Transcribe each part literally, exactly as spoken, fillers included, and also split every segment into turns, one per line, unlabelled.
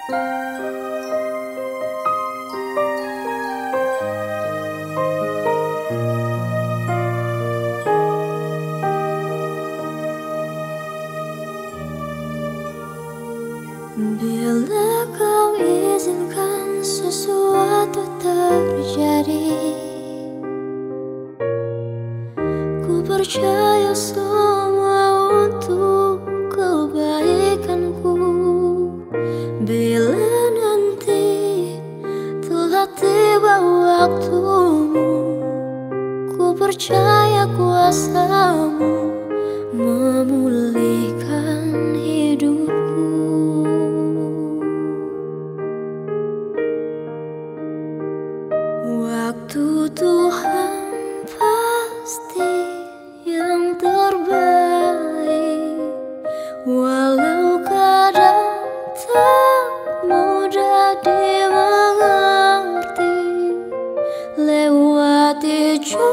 Bila kau izinkan sesuatu terjadi, ku percaya semua untuk kebaikanku. Bila nanti telah tiba waktumu, ku percaya kuasamu memulihkan hidupku. Waktu Tuhan pasti yang terbaik, walau kadang tak mudah dimengerti. Lewati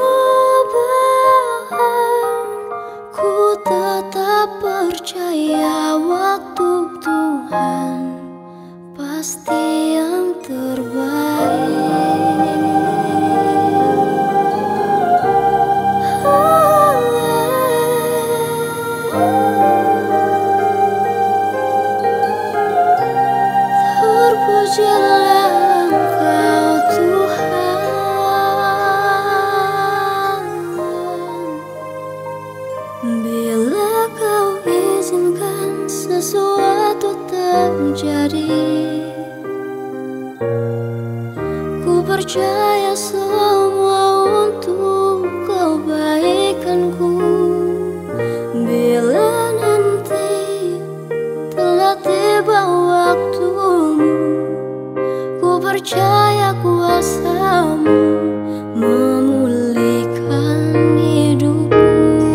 cobaan, ku tetap percaya waktu Tuhan pasti yang terbaik. Terpujilah Engkau Tuhan, bila Kau izinkan sesuatu terjadi. Ku percaya semua untuk kebaikanku. Bila nanti telah tiba waktumu, ku percaya kuasamu memulihkan hidupku.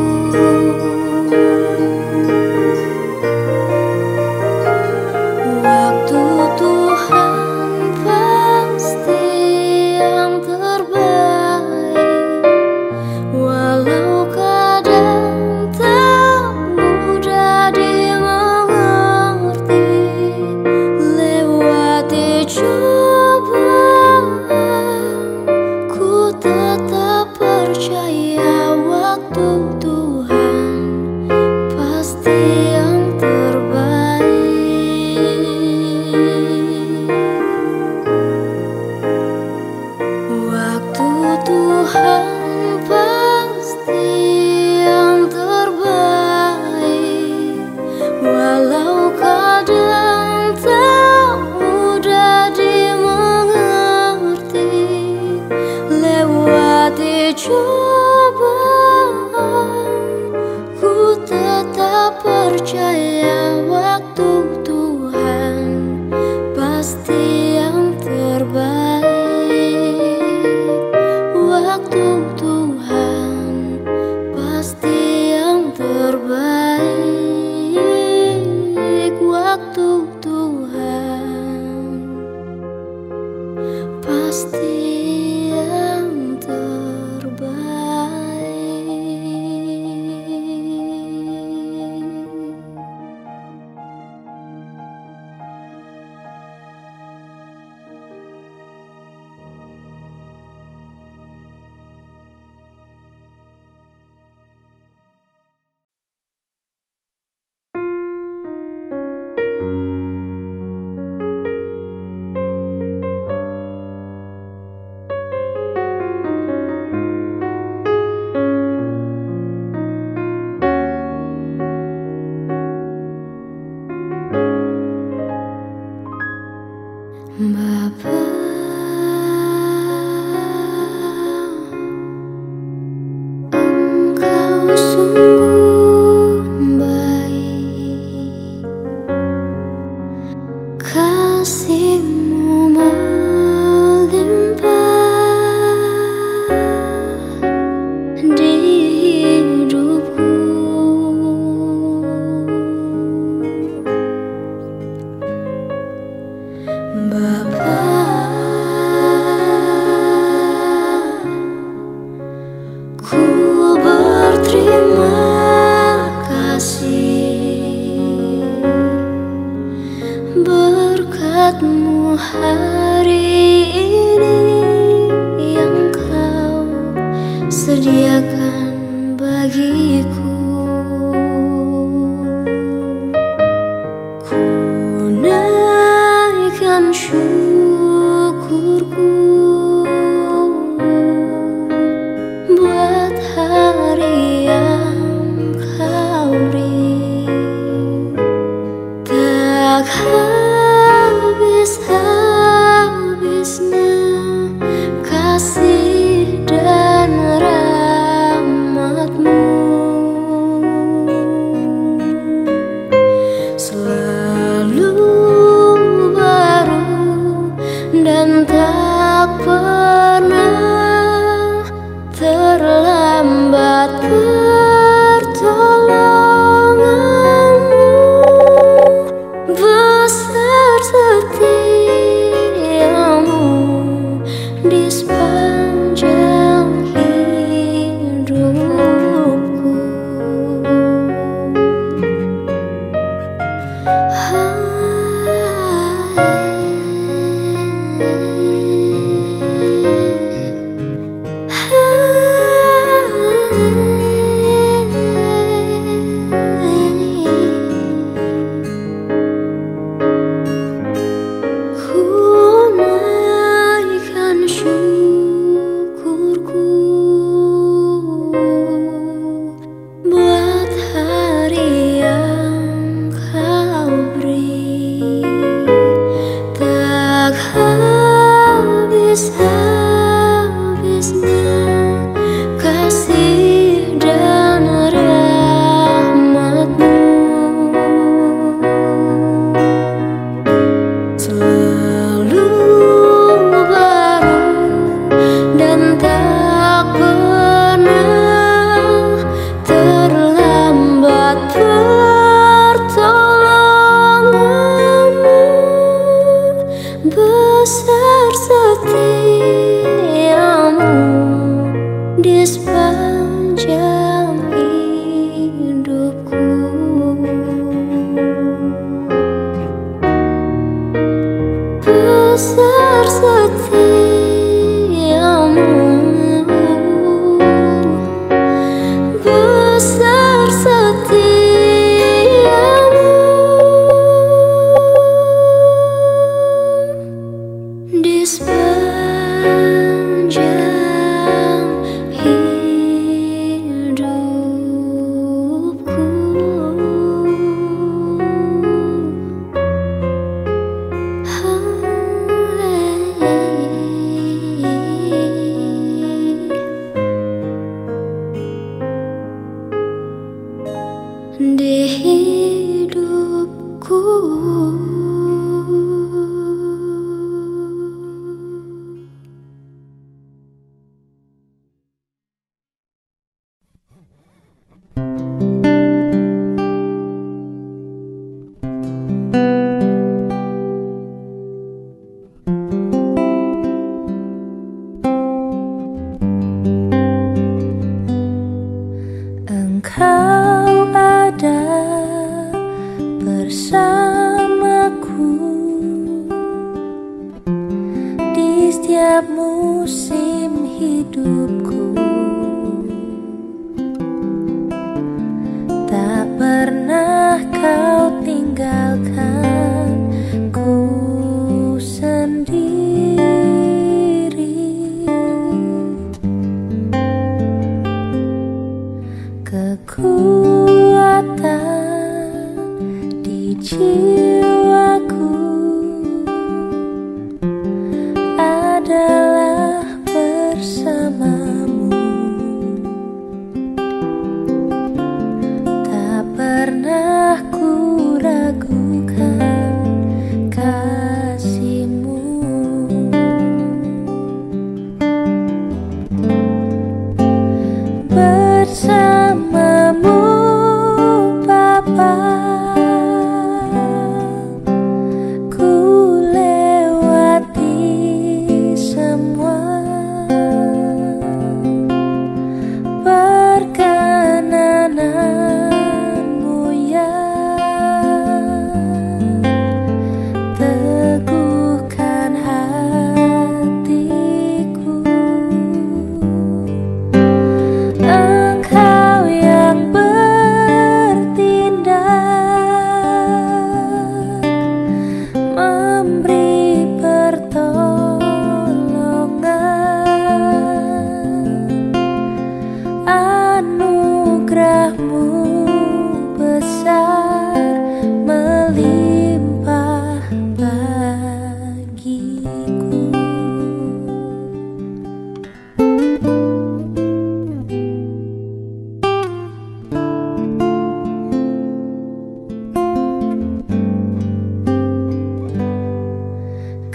Waktu Tuhan pasti yang terbaik, walau kadang tak mudah dimengerti. Lewati cobaan, ku tetap percaya waktu Tuhan pasti yang terbaik. Waktu Tuhan pasti yang terbaik, walau kadang tak mudah dimengerti. Lewati cobaan, ku tetap percaya waktu Tuhan pasti yang terbaik. Waktu Tuhan pasti yang terbaik. Waktu Tuhan pasti yang terbaik. Bapa, Engkau sungguh baik, kasih-Mu melimpah di hidupku. Bapa, ku berterima kasih berkat buatmu hari ini yang kau sediakan bagiku. Ku naikkan syukurku buat hari yang kau beri. Tak habis-habisnya kasih dan rahmatmu, selalu baru dan tak pernah terlambat. Pertolonganmu besar, setiamu di sepanjang hidupku. Habis-habisnya kasih dan rahmatmu, selalu baru dan tak pernah terlambat. Pertolonganmu besar, setiamu di sepanjang hidupku. Besar setiamu, besar setiamu di sepanjang hidupku. Di hidupku.
Engkau ada bersamaku di setiap musim hidupku. Tak pernah kau tinggalkan ku sendiri. Kekuatan di jiwaku adalah bersamamu.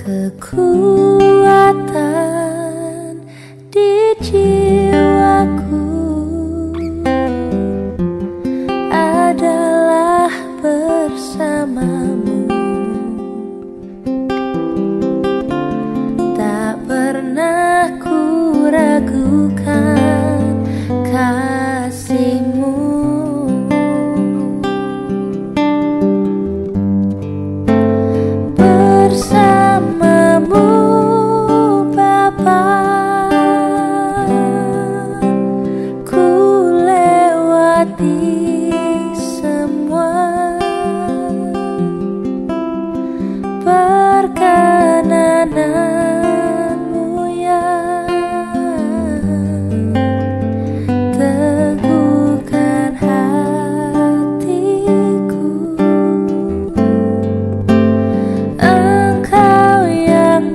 kekuatan di jiwaku adalah bersamamu. Tak pernah ku ragukan kasihmu. Bersamamu Bapa, ku lewati semua perkenananmu yang teguhkan hatiku. Engkau yang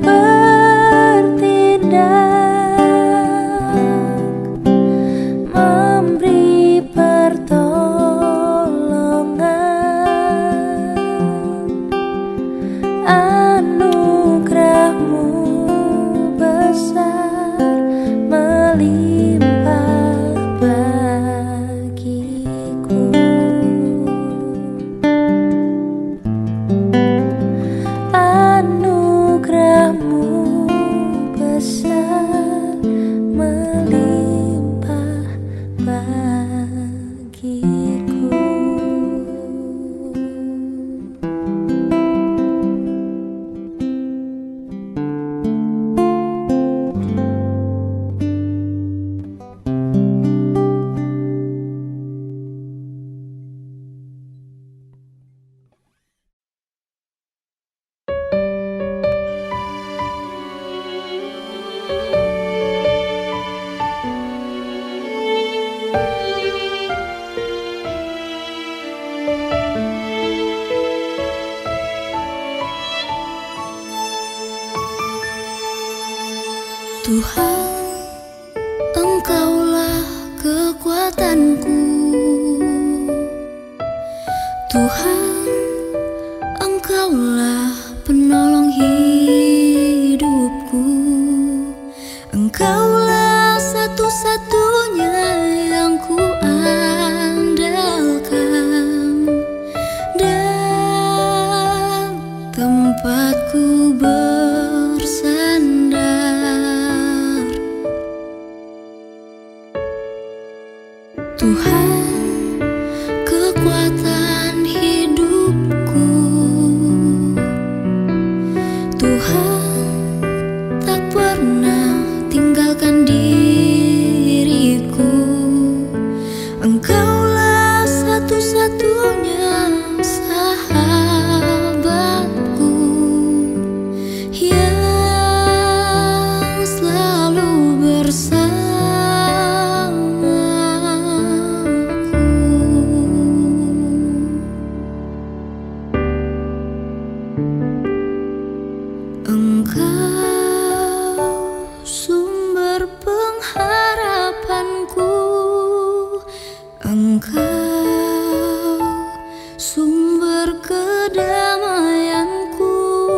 bertindak, memberi pertolongan. Anugerahmu besar melimpah bagiku. Anugerahmu besar melimpah bagiku.
Tuhan, Engkaulah kekuatanku. Tuhan, Engkaulah penolong hidupku. Engkaulah satu-satunya yang ku andalkan dan tempatku bersandar. Tuhan, kekuatan hidupku. Tuhan, tak pernah tinggalkan diriku. Engkaulah satu-satunya sahabatku yang selalu bersama. Engkau sumber pengharapanku. Engkau sumber kedamaianku.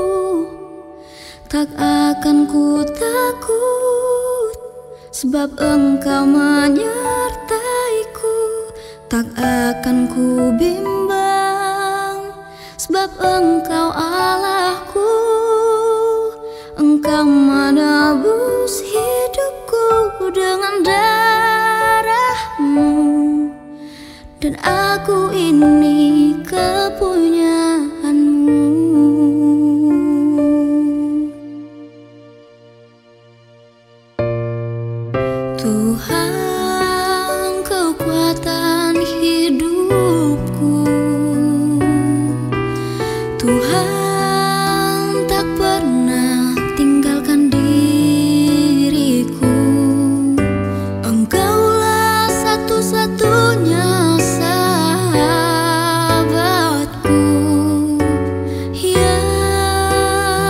Tak akan ku takut, sebab Engkau menyertaiku. Tak akan ku bimbang, sebab Engkau Allahku. Engkau menebus hidupku dengan darah-Mu, dan aku ini kepunyaan-Mu. Tuhan, kekuatan hidupku. Tuhan, tak pernah tinggalkan diriku. Engkaulah satu-satunya sahabatku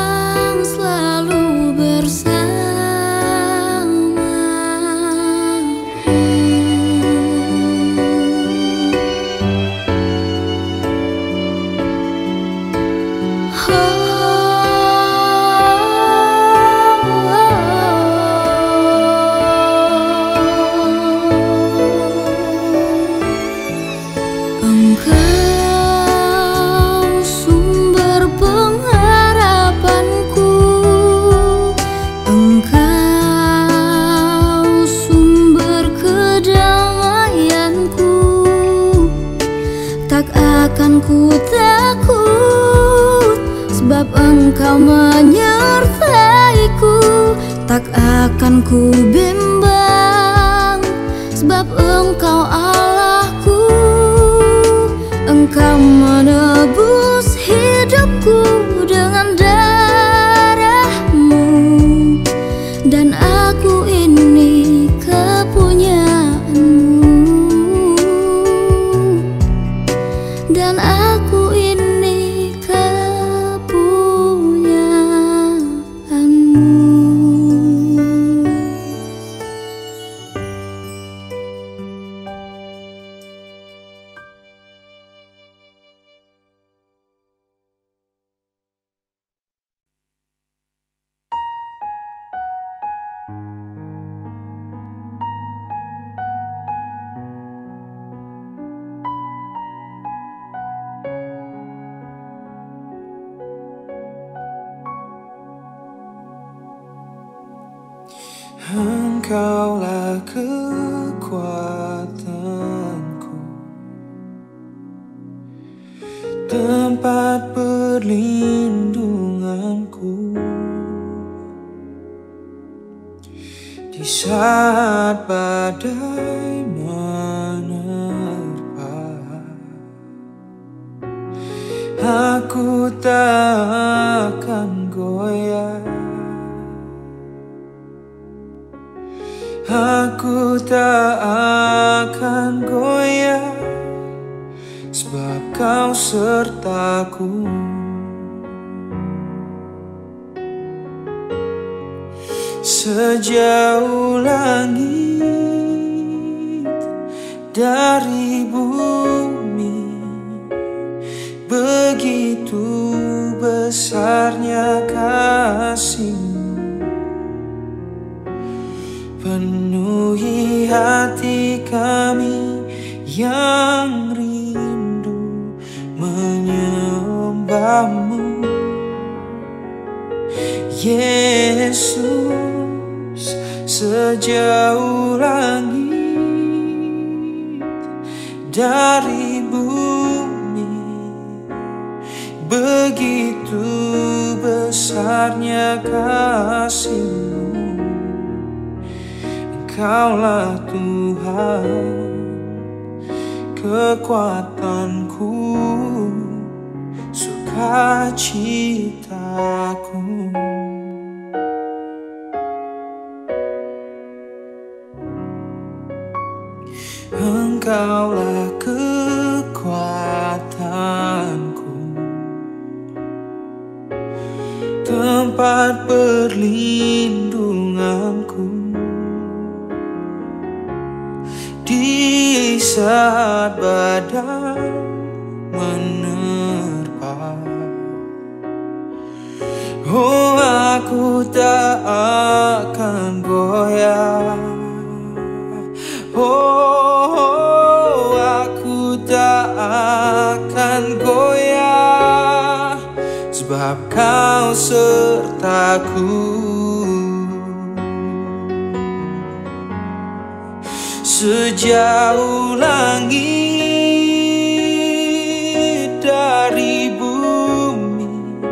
yang selalu bersamaku. Takkan ku bimbang, sebab Engkau Allahku. Engkau menebus hidupku dengan darah-Mu, dan aku ini kepunyaan-Mu, dan aku ini kepunyaan-Mu.
Engkaulah kekuatanku, tempat perlindunganku di saat badai menerpa. Aku tak akan goyah, aku tak akan goyah, sebab Kau sertaku. Sejauh langit dari bumi, begitu besarnya kasih-Mu. Penuhi hati kami yang rindu menyembah-Mu. Yesus, sejauh langit dari bumi, begitu besarnya kasih-Mu. Engkaulah Tuhan, kekuatanku, sukacitaku. Engkaulah kekuatanku, tempat perlindunganku di saat badai menerpa. Oh, aku tak akan goyah. Oh, aku tak akan goyah, sebab Kau sertaku. Sejauh langit dari bumi,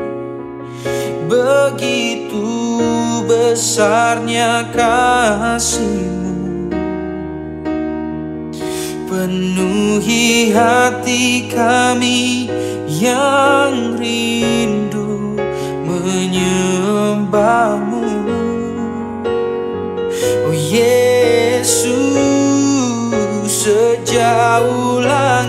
begitu besarnya kasih-Mu. Penuhi hati kami yang rindu menyembah-Mu. Oh Yesus, sejauh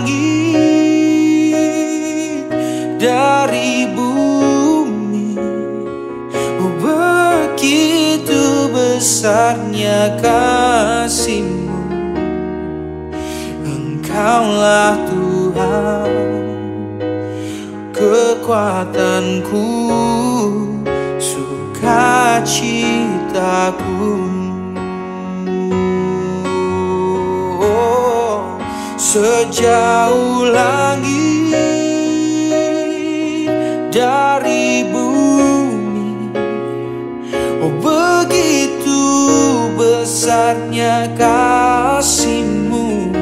langit dari bumi, oh begitu besarnya kasih-Mu. Engkaulah Tuhan, kekuatanku, sukacitaku. Sejauh langit dari bumi, oh begitu besarnya kasih-Mu.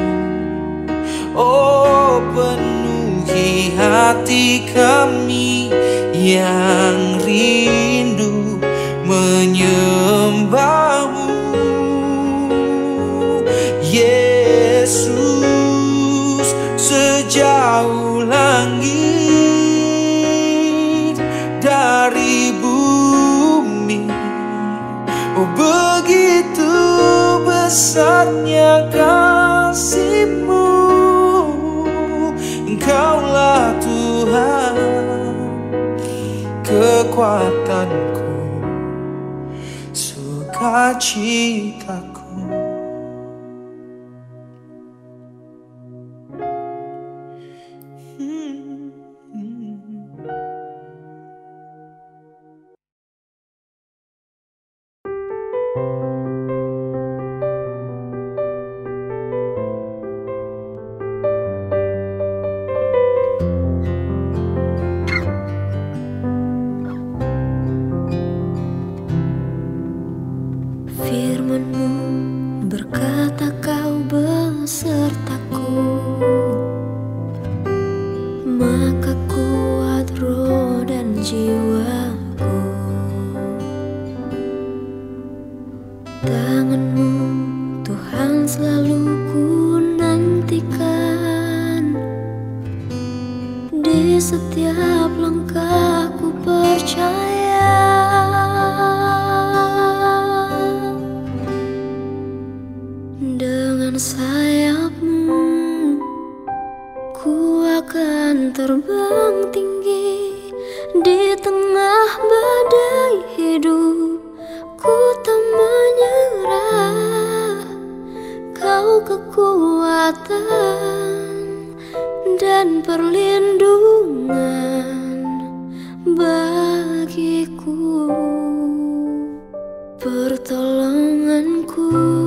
Oh, penuhi hati kami yang rindu menyembah-Mu. Oh begitu besarnya kasih-Mu, Engkaulah Tuhan kekuatanku, sukacitaku.
Firman-Mu berkata Kau besertaku, maka kuat roh dan jiwaku. Tangan-Mu Tuhan selalu ku nantikan, di setiap langkahku percaya. Dengan sayap-Mu ku akan terbang tinggi, di tengah badai hidup ku tak menyerah. Kau kekuatan dan perlindungan bagiku, pertolonganku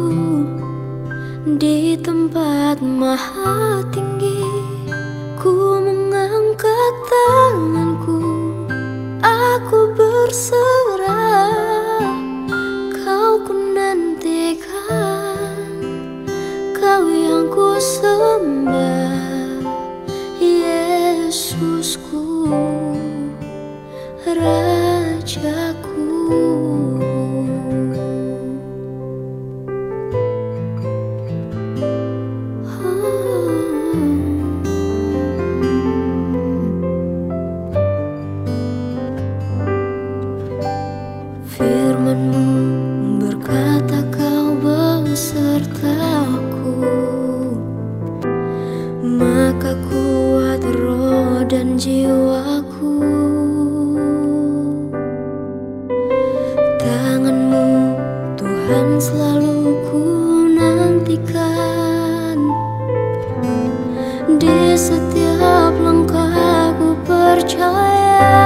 di tempat maha tinggi. Ku mengangkat tanganku, aku berserah. Kau ku nantikan, Kau yang ku sembah, Yesusku, Rajaku. Firman-Mu berkata Kau besertaku, maka kuat roh dan jiwaku. Tangan-Mu Tuhan selalu ku nantikan, di setiap langkahku percaya.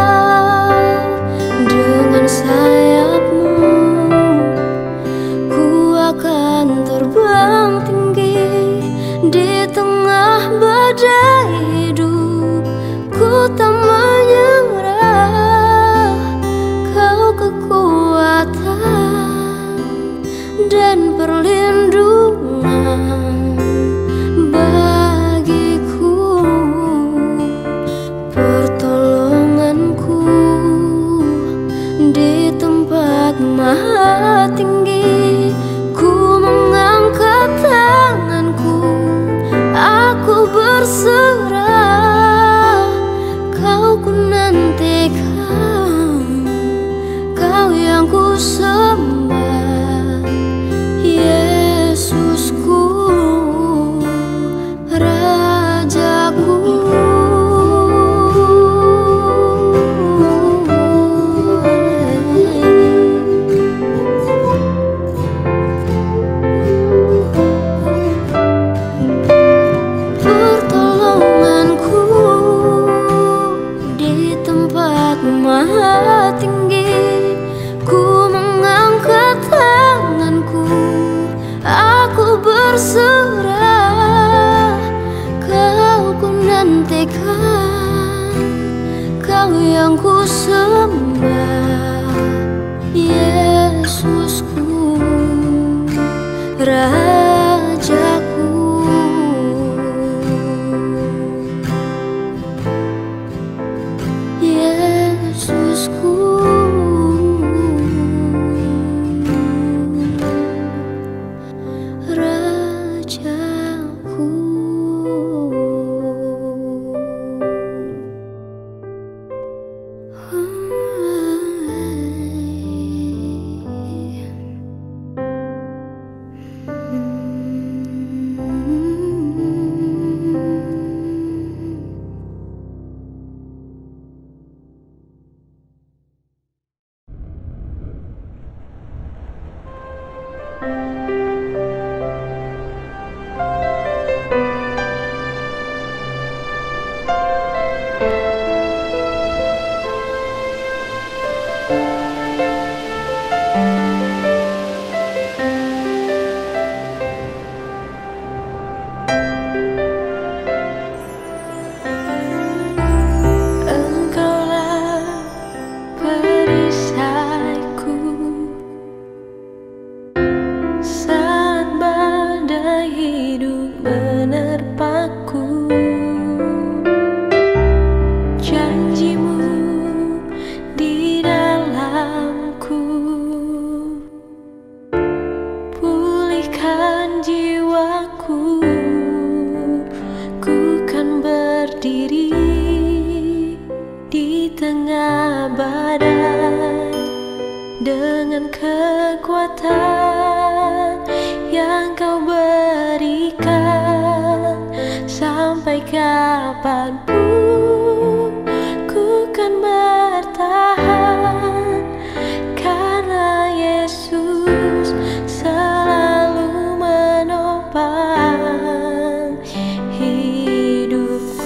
Dengan sayap-Mu ku akan terbang tinggi, di tengah badai hidup ku tak menyerah. Kau kekuatan dan perlindungan bagiku, pertolonganku di tempat maha tinggi. Ku mengangkat tanganku, aku berserah. Kau ku nantikan, Kau yang ku sembah, Yesusku, Rajaku. Pertolonganku di tempat maha tinggi. Ku mengangkat tanganku, aku berserah. Kau ku nantikan, Kau yang ku sembah, Yesusku, Rajaku. Yesusku, Rajaku.
Dengan kekuatan yang Kau berikan, sampai kapanpun ku kan bertahan, karena Yesus selalu menopang hidupku.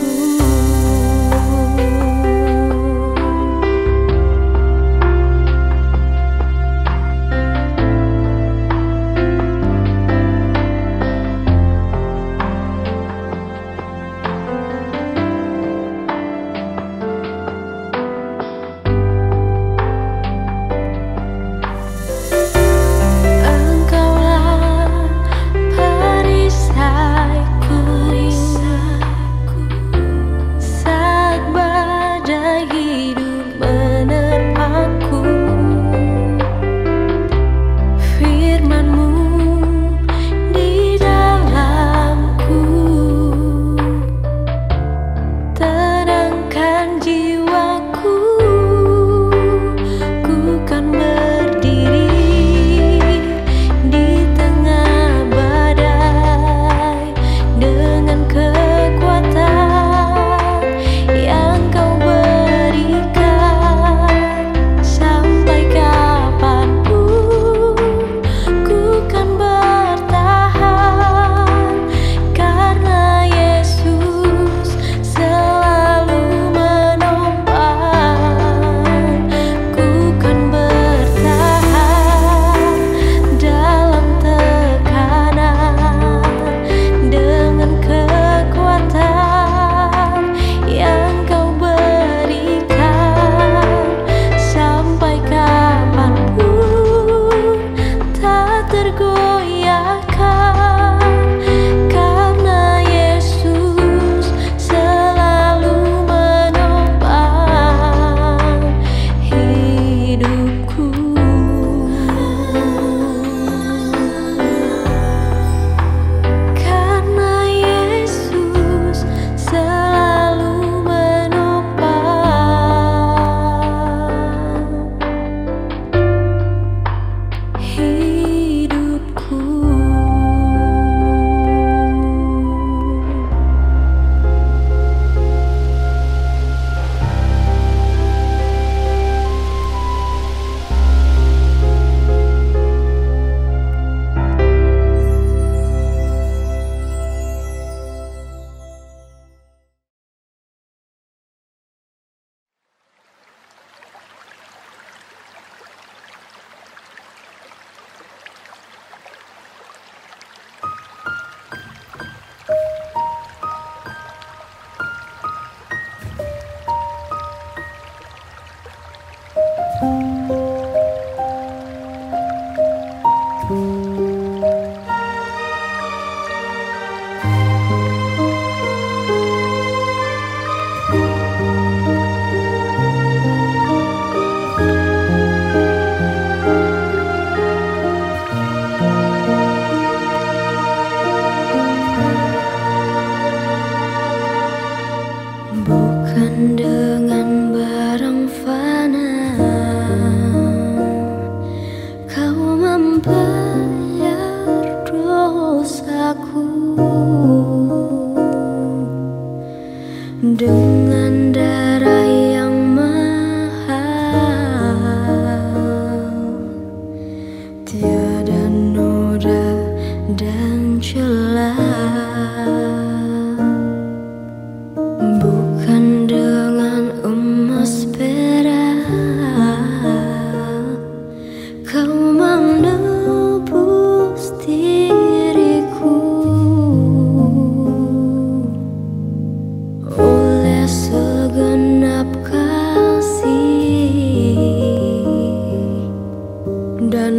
dan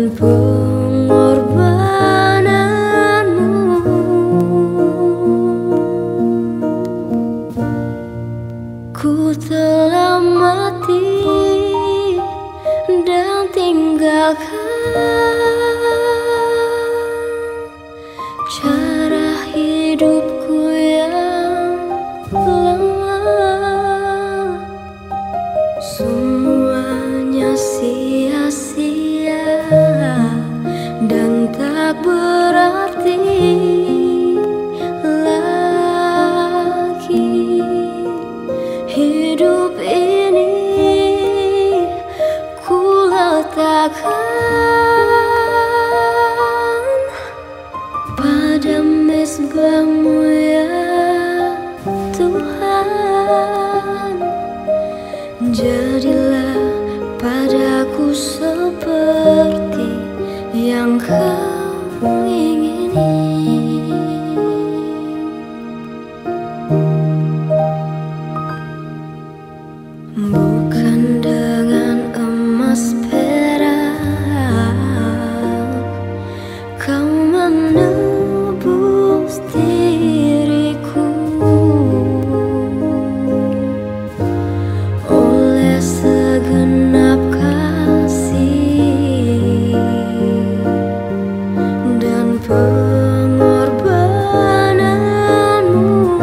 pengorbananmu. Ku telah mati dan tinggalkan cara hidupku yang lemah. Semuanya sia-sia dan tak berarti lagi. Hidup ini ku letakkan pada mezbah-Mu ya Tuhan. Jadilah padaku seperti yang Kau ingini. Bukan dengan emas perak Kau menebus diriku, oleh segenap kasih dan pengorbananmu.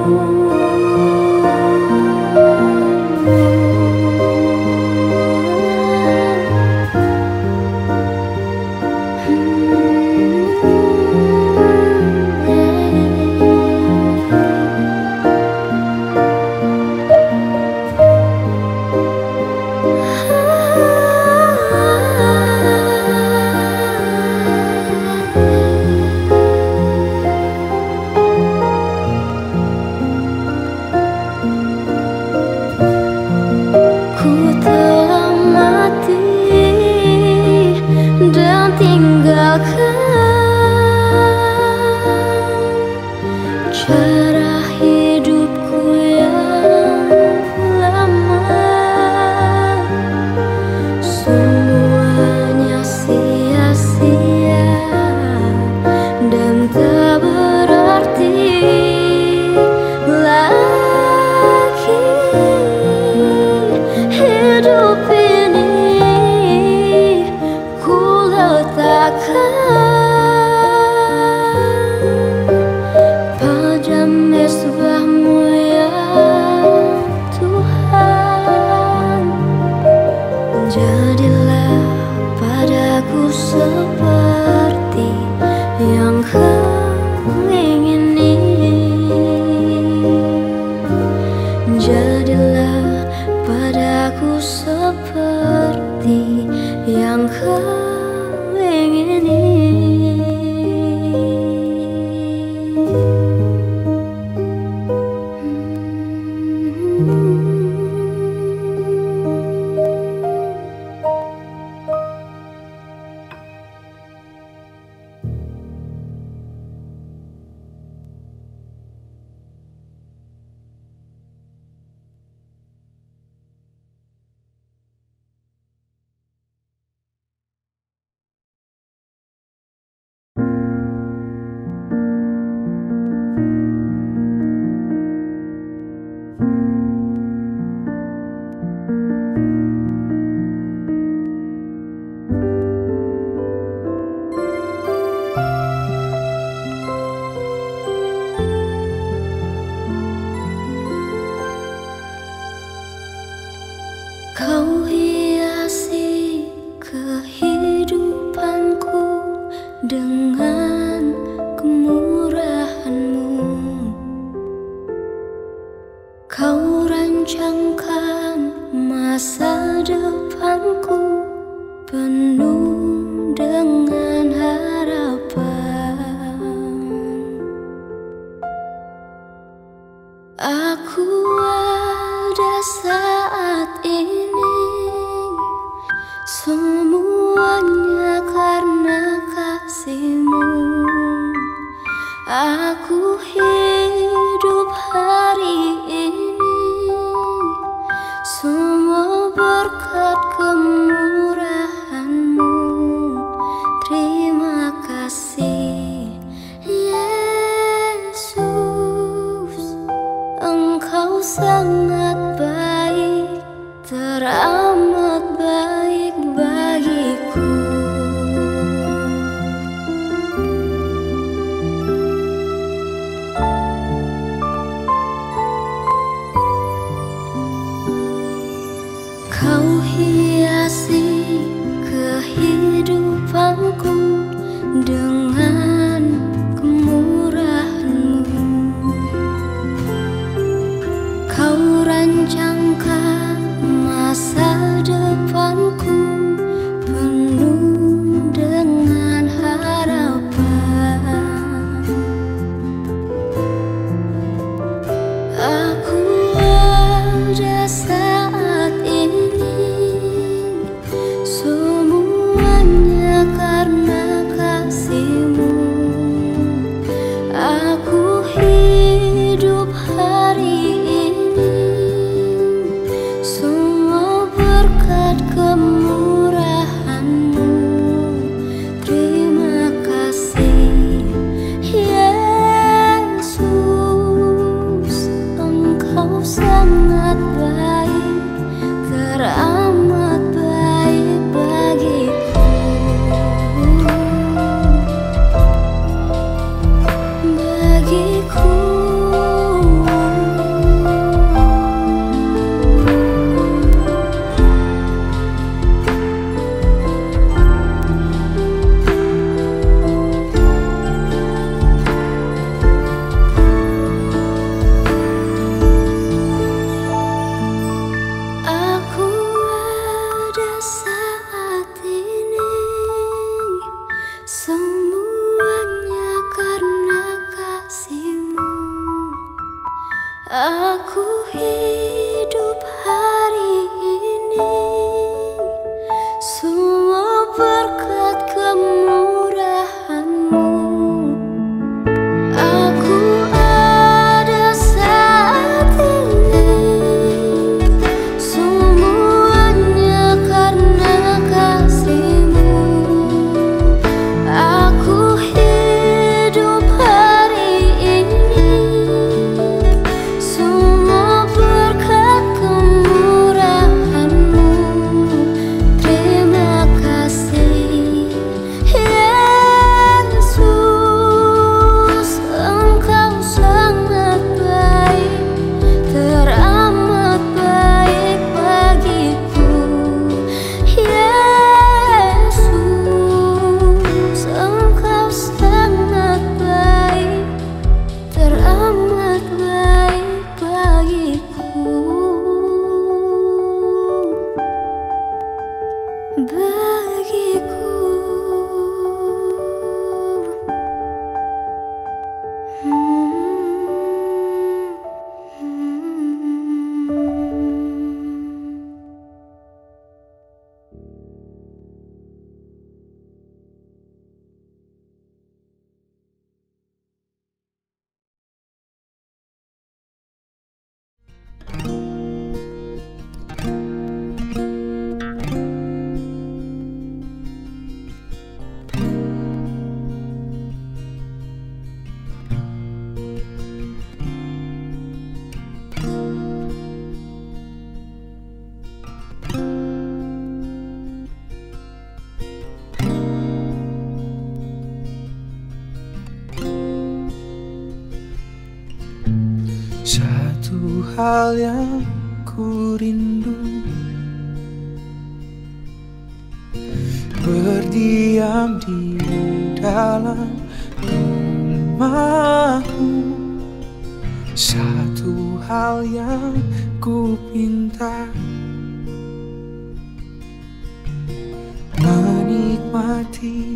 Ku telah mati dan tinggalkan cara hidupku yang lama. Semuanya sia-sia dan tak berarti lagi. Hidup ini ku letakkan pada mezbah-Mu ya Tuhan. Jadilah padaku seperti yang Kau ingini. Jadilah padaku seperti yang Kau ingini. Kau hiasi kehidupanku dengan kemurahan-Mu. Kau rancangkan masa depanku penuh dengan harapan. Aku ada saat ini, semuanya karena kasih-Mu. Aku hidup hari ini, semua berkat kemurahan-Mu.
Satu hal yang ku rindu, berdiam di dalam rumahmu. Satu hal yang ku pinta, menikmati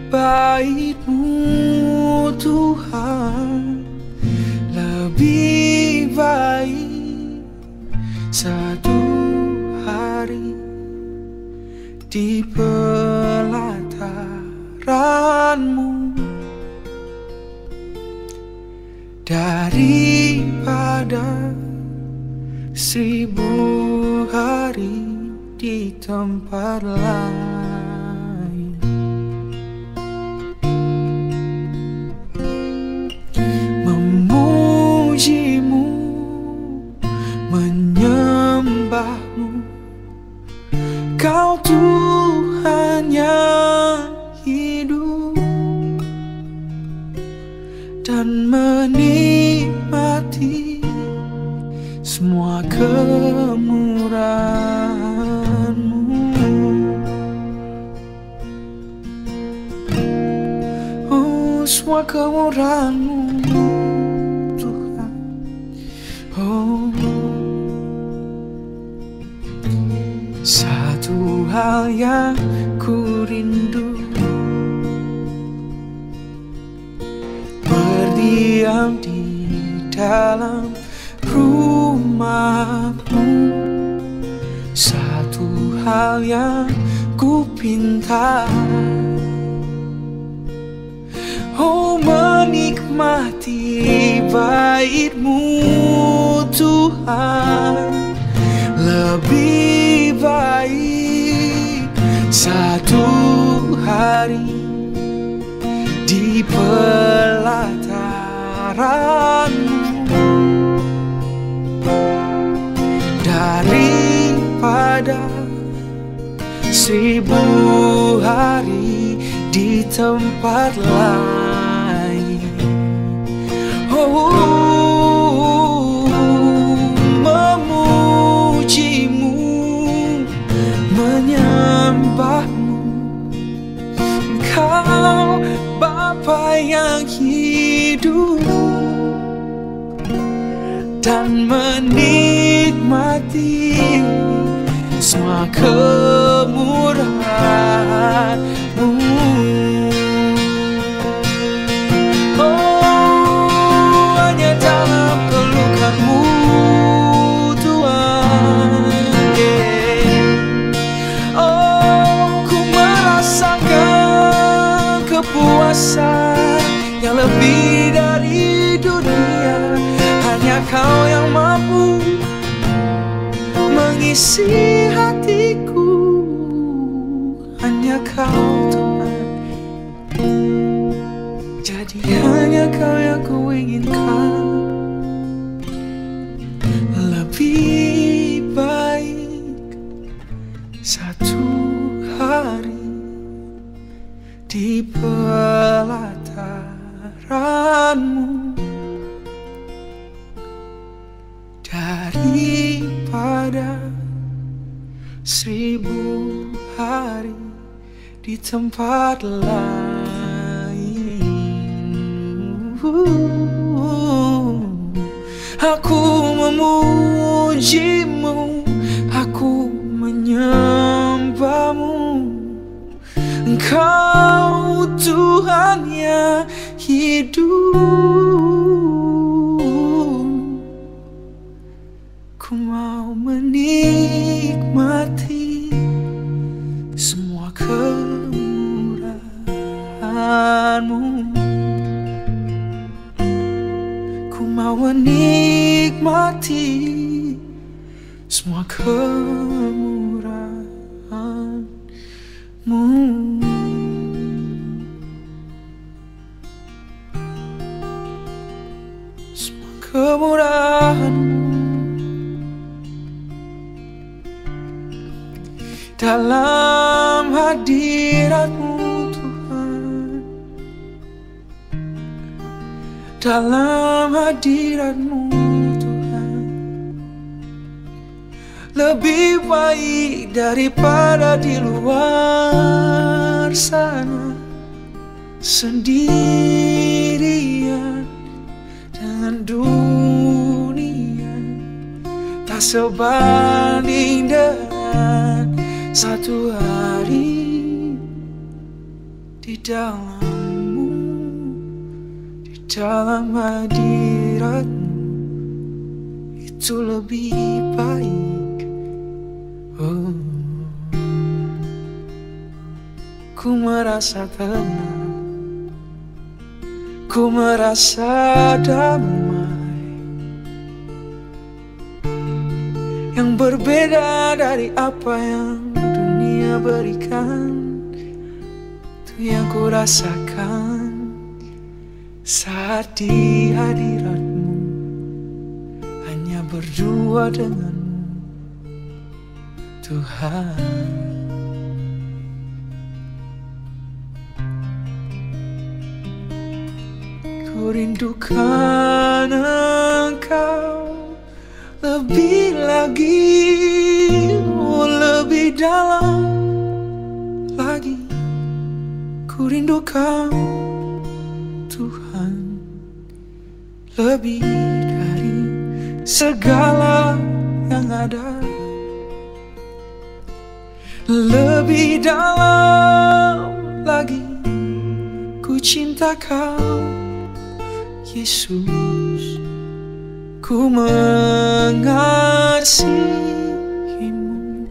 bait-Mu Tuhan. Lebih baik satu hari di pelataran-Mu daripada seribu hari di tempat lain. Memuji-Mu, menyembah-Mu, Kau Tuhan yang hidup, dan menikmati semua kemurahan-Mu. Oh, semua kemurahan-Mu Tuhan. Oh, satu hal yang ku rindu, berdiam di dalam rumah-Mu. Satu hal yang ku pinta, oh, menikmati bait-Mu Tuhan. Lebih baik satu hari di pelataran-Mu daripada seribu hari di tempat lain. Oh, memuji-Mu, menyembah-Mu, Kau Bapa yang hidup, dan menikmati semua kemurahan-Mu. Oh, hanya dalam pelukan-Mu Tuhan, yeah. Oh, ku merasakan kepuasan yang lebih dari dunia. Hanya Kau yang mampu mengisi hatiku, hanya Kau Tuhan. Jadi hanya Kau yang ku inginkan. Lebih baik satu hari di pelataran-Mu daripada seribu hari di tempat lain. Aku memuji-Mu, aku menyembah-Mu, Engkau Tuhan yang hidup. Ku mau menikmati semua kemurahan-Mu. Ku mau menikmati semua kemurahan-Mu. Semua kemurahan-Mu dalam hadirat-Mu Tuhan, dalam hadirat-Mu Tuhan. lebih baik daripada di luar sana, sendirian dengan dunia, tak sebanding dengan satu hari di dalammu, di dalam hadiratmu. Itu lebih baik. Oh. Ku merasa tenang, ku merasa damai, yang berbeda dari apa yang dunia berikan. Itu yang ku rasakan saat di hadiratmu, hanya berdua denganmu, Tuhan. Ku rindukan Engkau lebih lagi, oh lebih dalam lagi. Ku rindukan Tuhan lebih dari segala yang ada, lebih dalam lagi. Ku cinta Kau Yesus, ku mengasihimu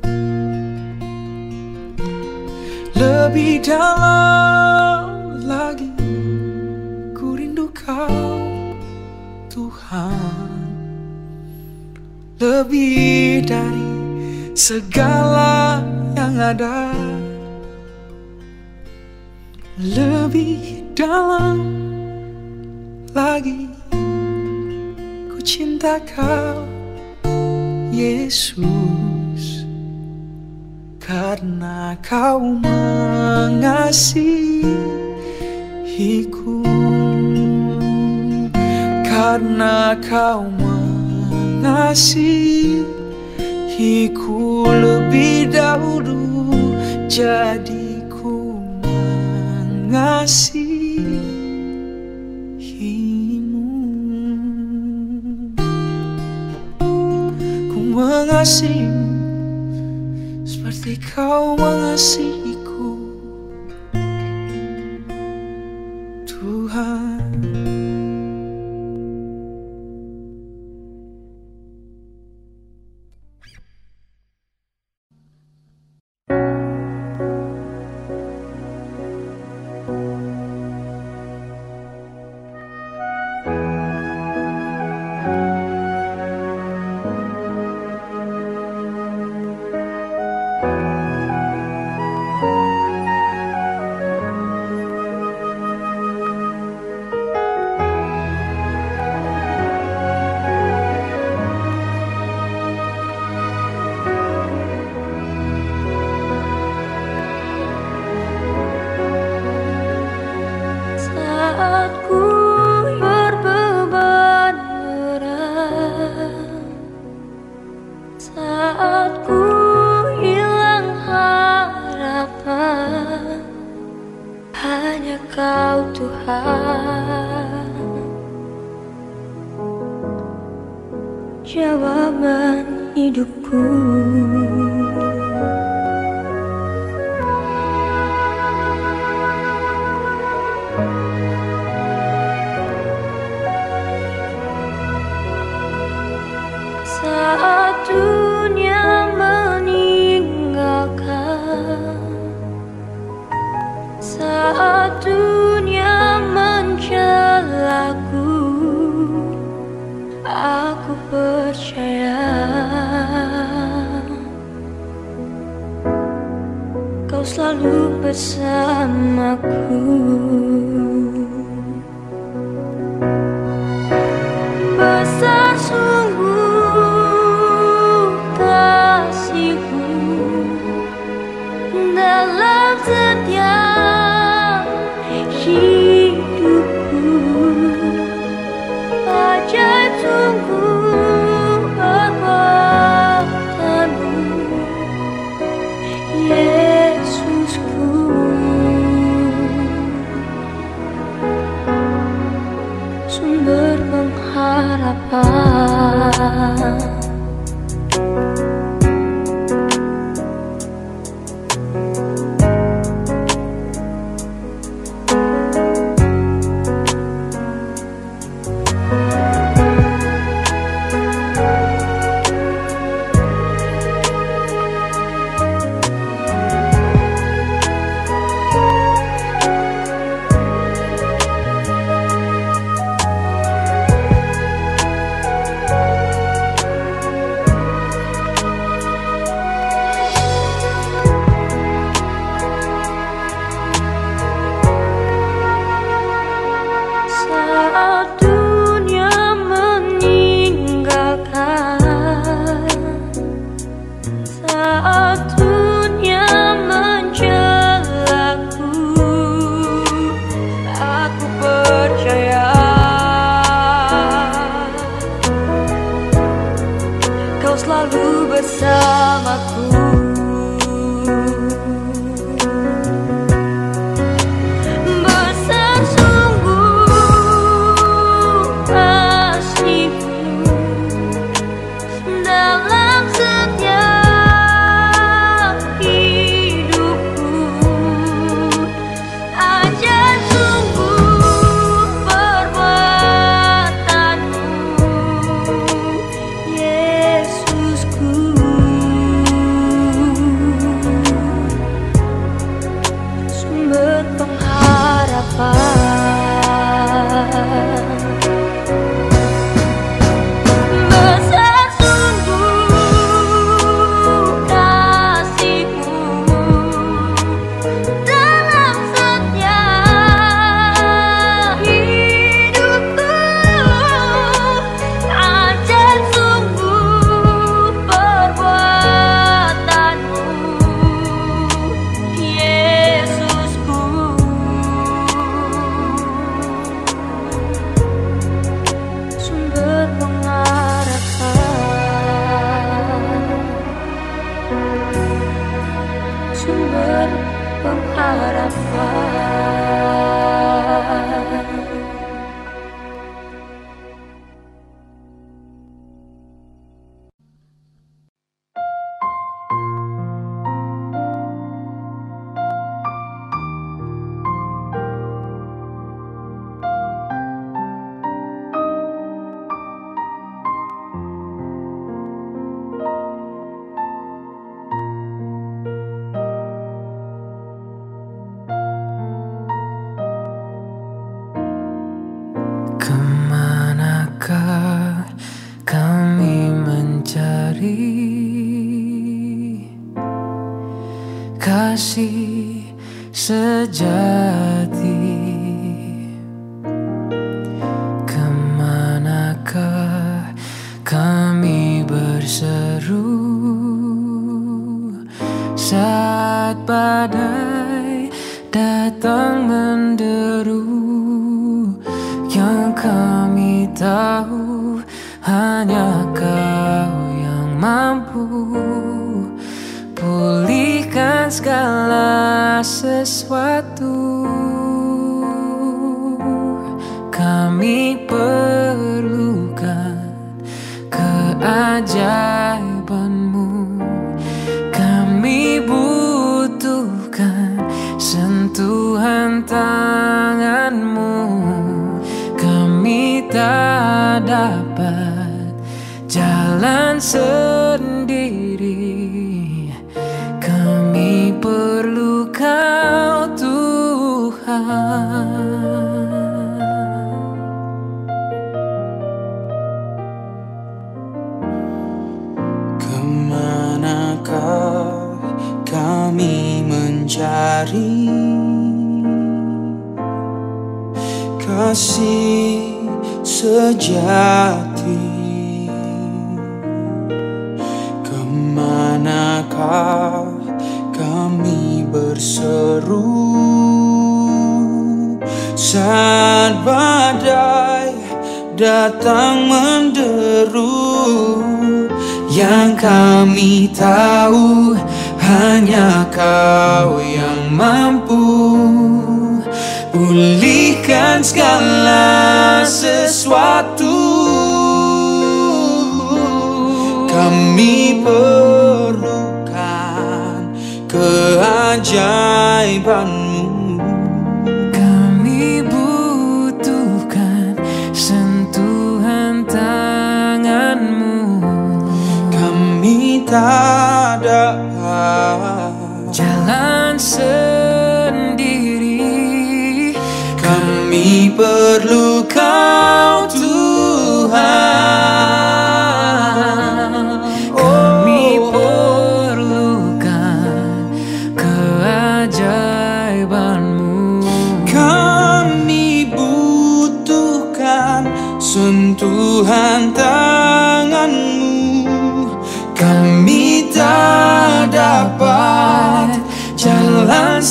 lebih dalam lagi. Ku rindu Kau Tuhan lebih dari segala yang ada, lebih dalam lagi. Ku cinta Kau Yesus, karena Kau mengasihiku, karena Kau mengasihiku lebih dahulu, jadi ku mengasihi. Mengasihimu seperti Kau mengasihiku, Tuhan.
Jawaban hidupku. Saat dunia meninggalkan, saat dunia mencelaku, aku percaya Kau selalu bersamaku. Besar sungguh kasih-Mu dalam setiap hidupku. Ajaib sungguh kekuatan-Mu harapan.
Kemanakah kami mencari kasih sejati? Kemanakah kami berseru saat badai datang menderu? Yang kami tahu hanya Kau yang mampu pulihkan segala sesuatu. Kami perlukan keajaiban-Mu, kami butuhkan sentuhan tangan-Mu. Kami tak dapat jalan sendiri, kami perlu Kau Tuhan. Kemanakah kami mencari kasih sejati? Kemanakah kami berseru saat badai datang menderu? Yang kami tahu hanya Kau yang mampu pulihkan segala sesuatu. Kami perlukan keajaiban-Mu, kami butuhkan sentuhan tangan-Mu. Kami tak dapat jalan sendiri, kami perlu Kau Tuhan. Kami perlukan keajaiban-Mu, kami butuhkan sentuhan tangan-Mu. Kami tak dapat jalan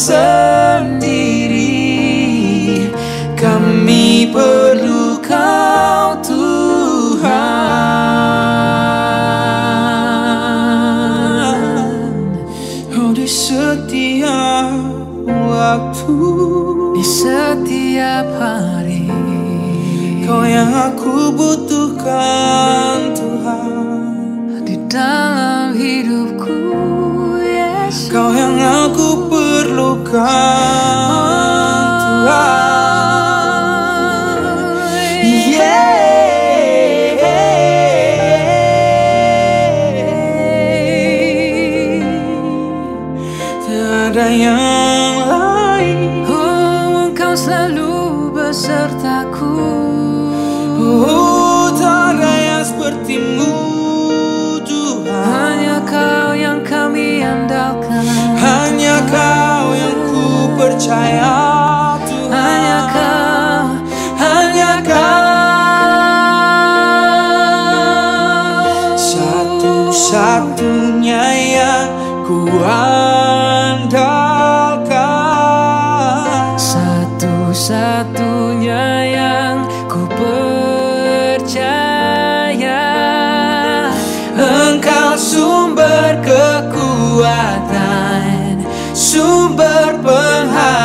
sendiri, kami perlu Kau Tuhan. Oh, di setiap waktu, di setiap hari, Kau yang aku butuhkan Tuhan. Di dalam hidupku, Yesus, Kau yang aku perlukan Tuhan. Yeah. Tiada yang lain. Oh, Engkau selalu besertaku. Oh, tak ada yang seperti-Mu. Hanya Kau yang kami andalkan, hanya Kau yang ku percaya Tuhan. Hanya Kau, hanya Kau, satu-satunya yang ku andalkan, satu-satunya yang ku percaya. Engkau sumber kekuatan, sumber pengharapan.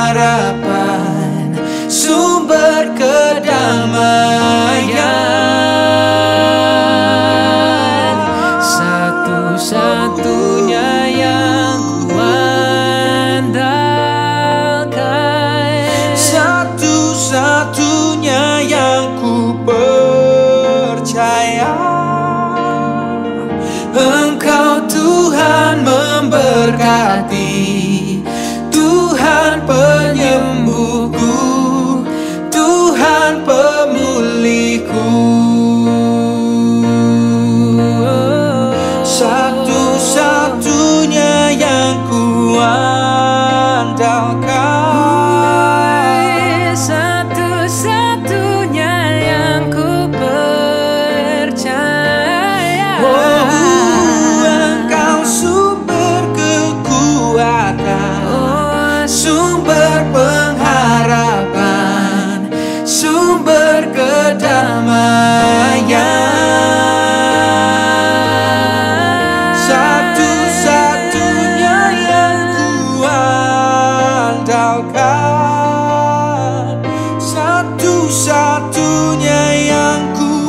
Tuhan, satu-satunya yang ku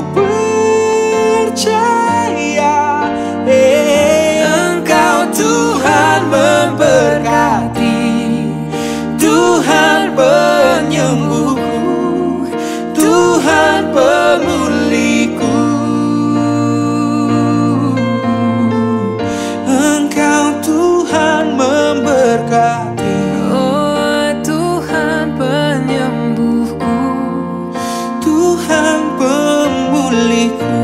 percaya. Eh, Engkau Tuhan memberkati, Tuhan penyembuhku, Tuhan pemulihku. Engkau Tuhan memberkati, oh Tuhan penyembuhku, Tuhan pemulihku.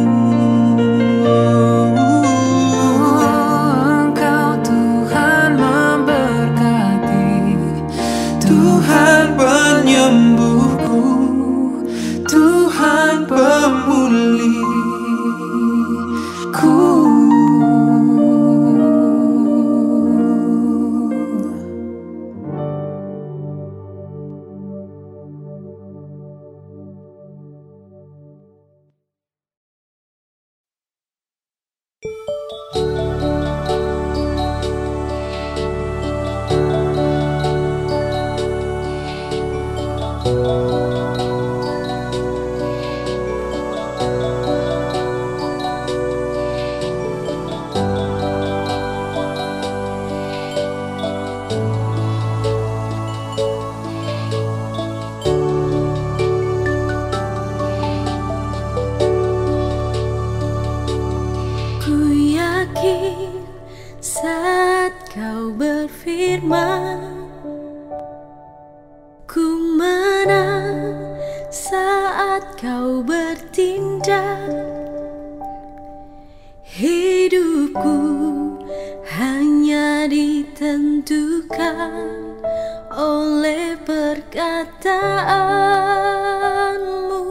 Oh, Engkau Tuhan memberkati, Tuhan penyembuhku, Tuhan pemulihku.
Ku yakin saat kau berfirman, ku menang saat kau bertindak. Hidupku hanya ditentukan oleh perkataanmu.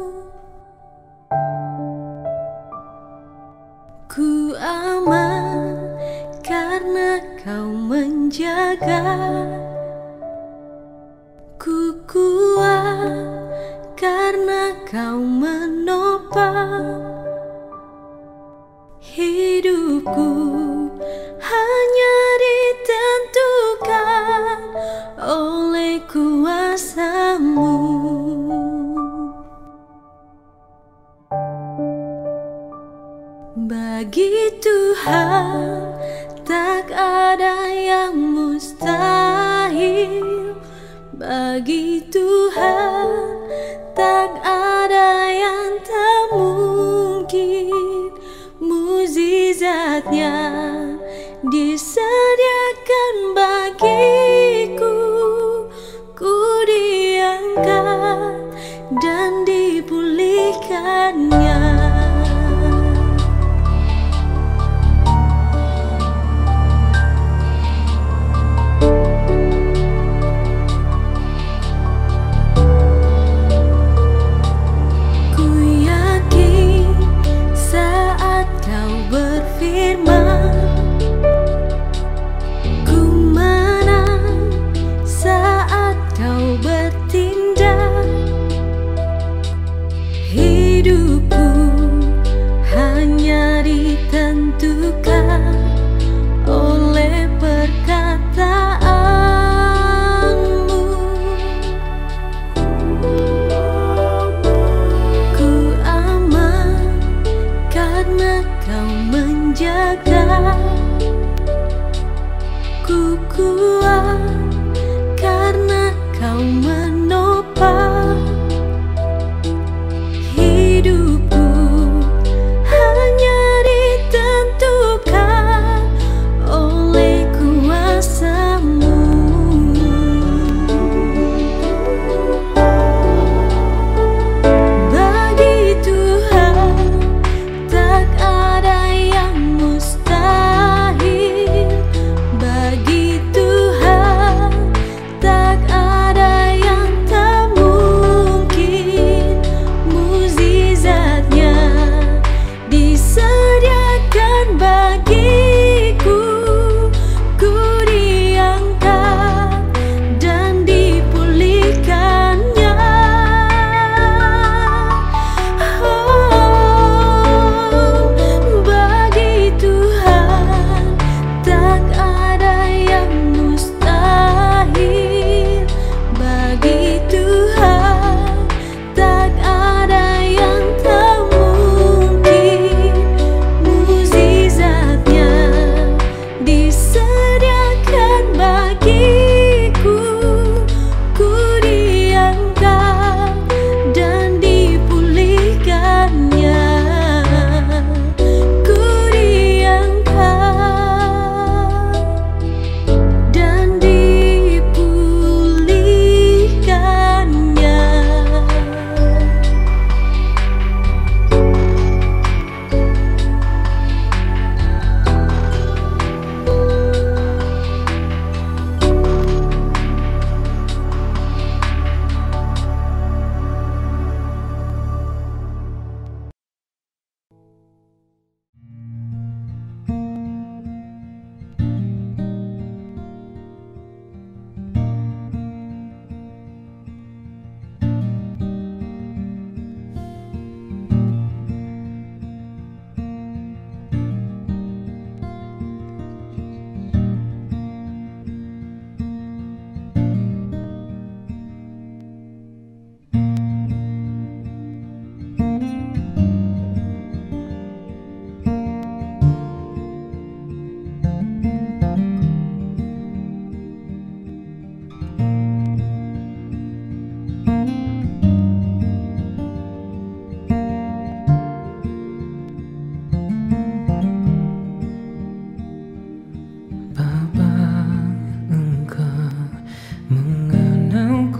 Ku aman karena kau menjaga. Ku kuat karena kau menopang. Hidupku hanya ditentukan oleh kuasa-Mu. Bagi Tuhan tak ada yang mustahil. Bagi Tuhan tak ada yang tak mungkin. Mukjizatnya disediakan bagiku. Ku diangkat dan dipulihkannya.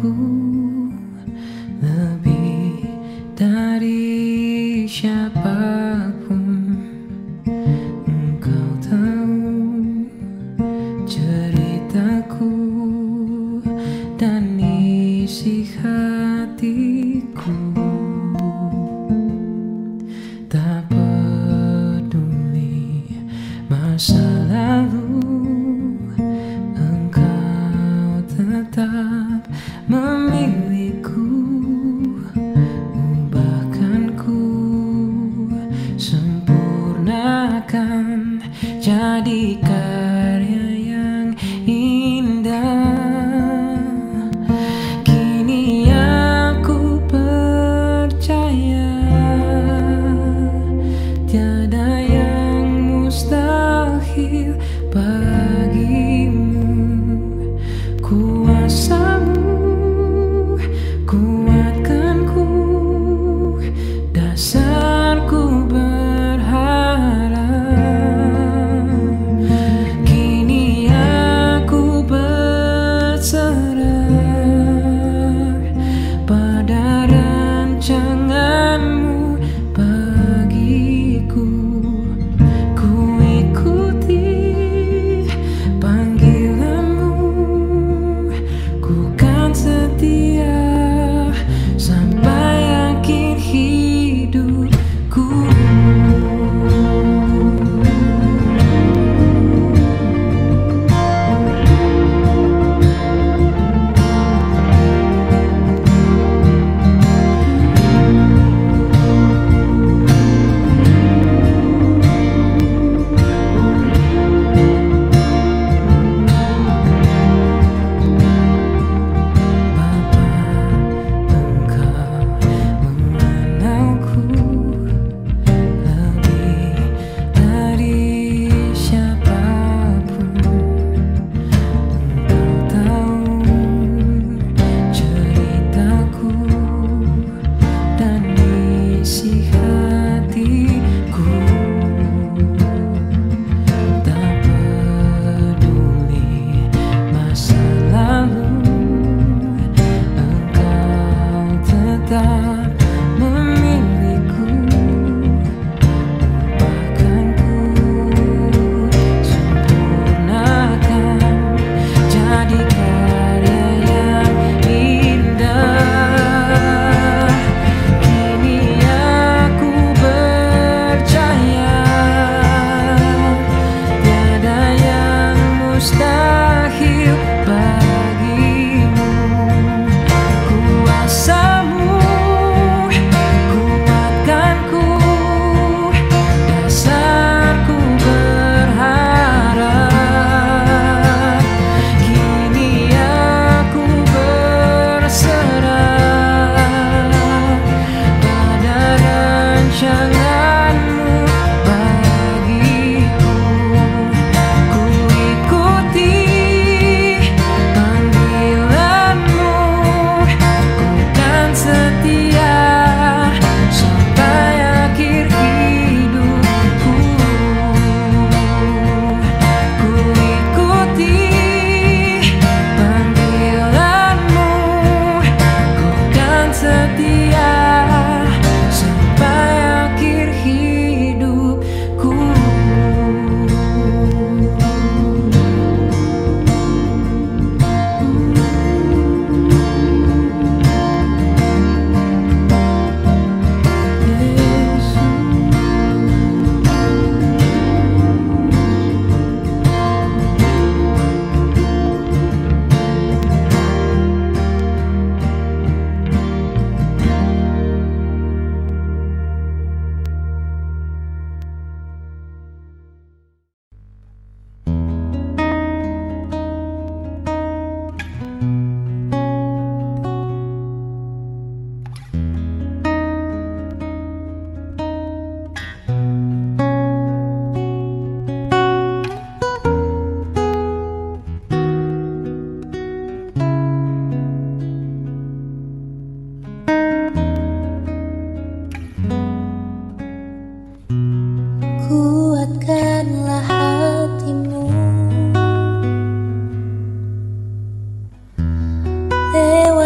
aku lebih dari siapapun. Engkau tahu ceritaku dan isi hatiku. Tak peduli masa lalu, engkau tetap memilihku. Bahkan ku sempurnakan jadi karya yang indah. Kini aku percaya tiada yang mustahil bagimu. Kuasamu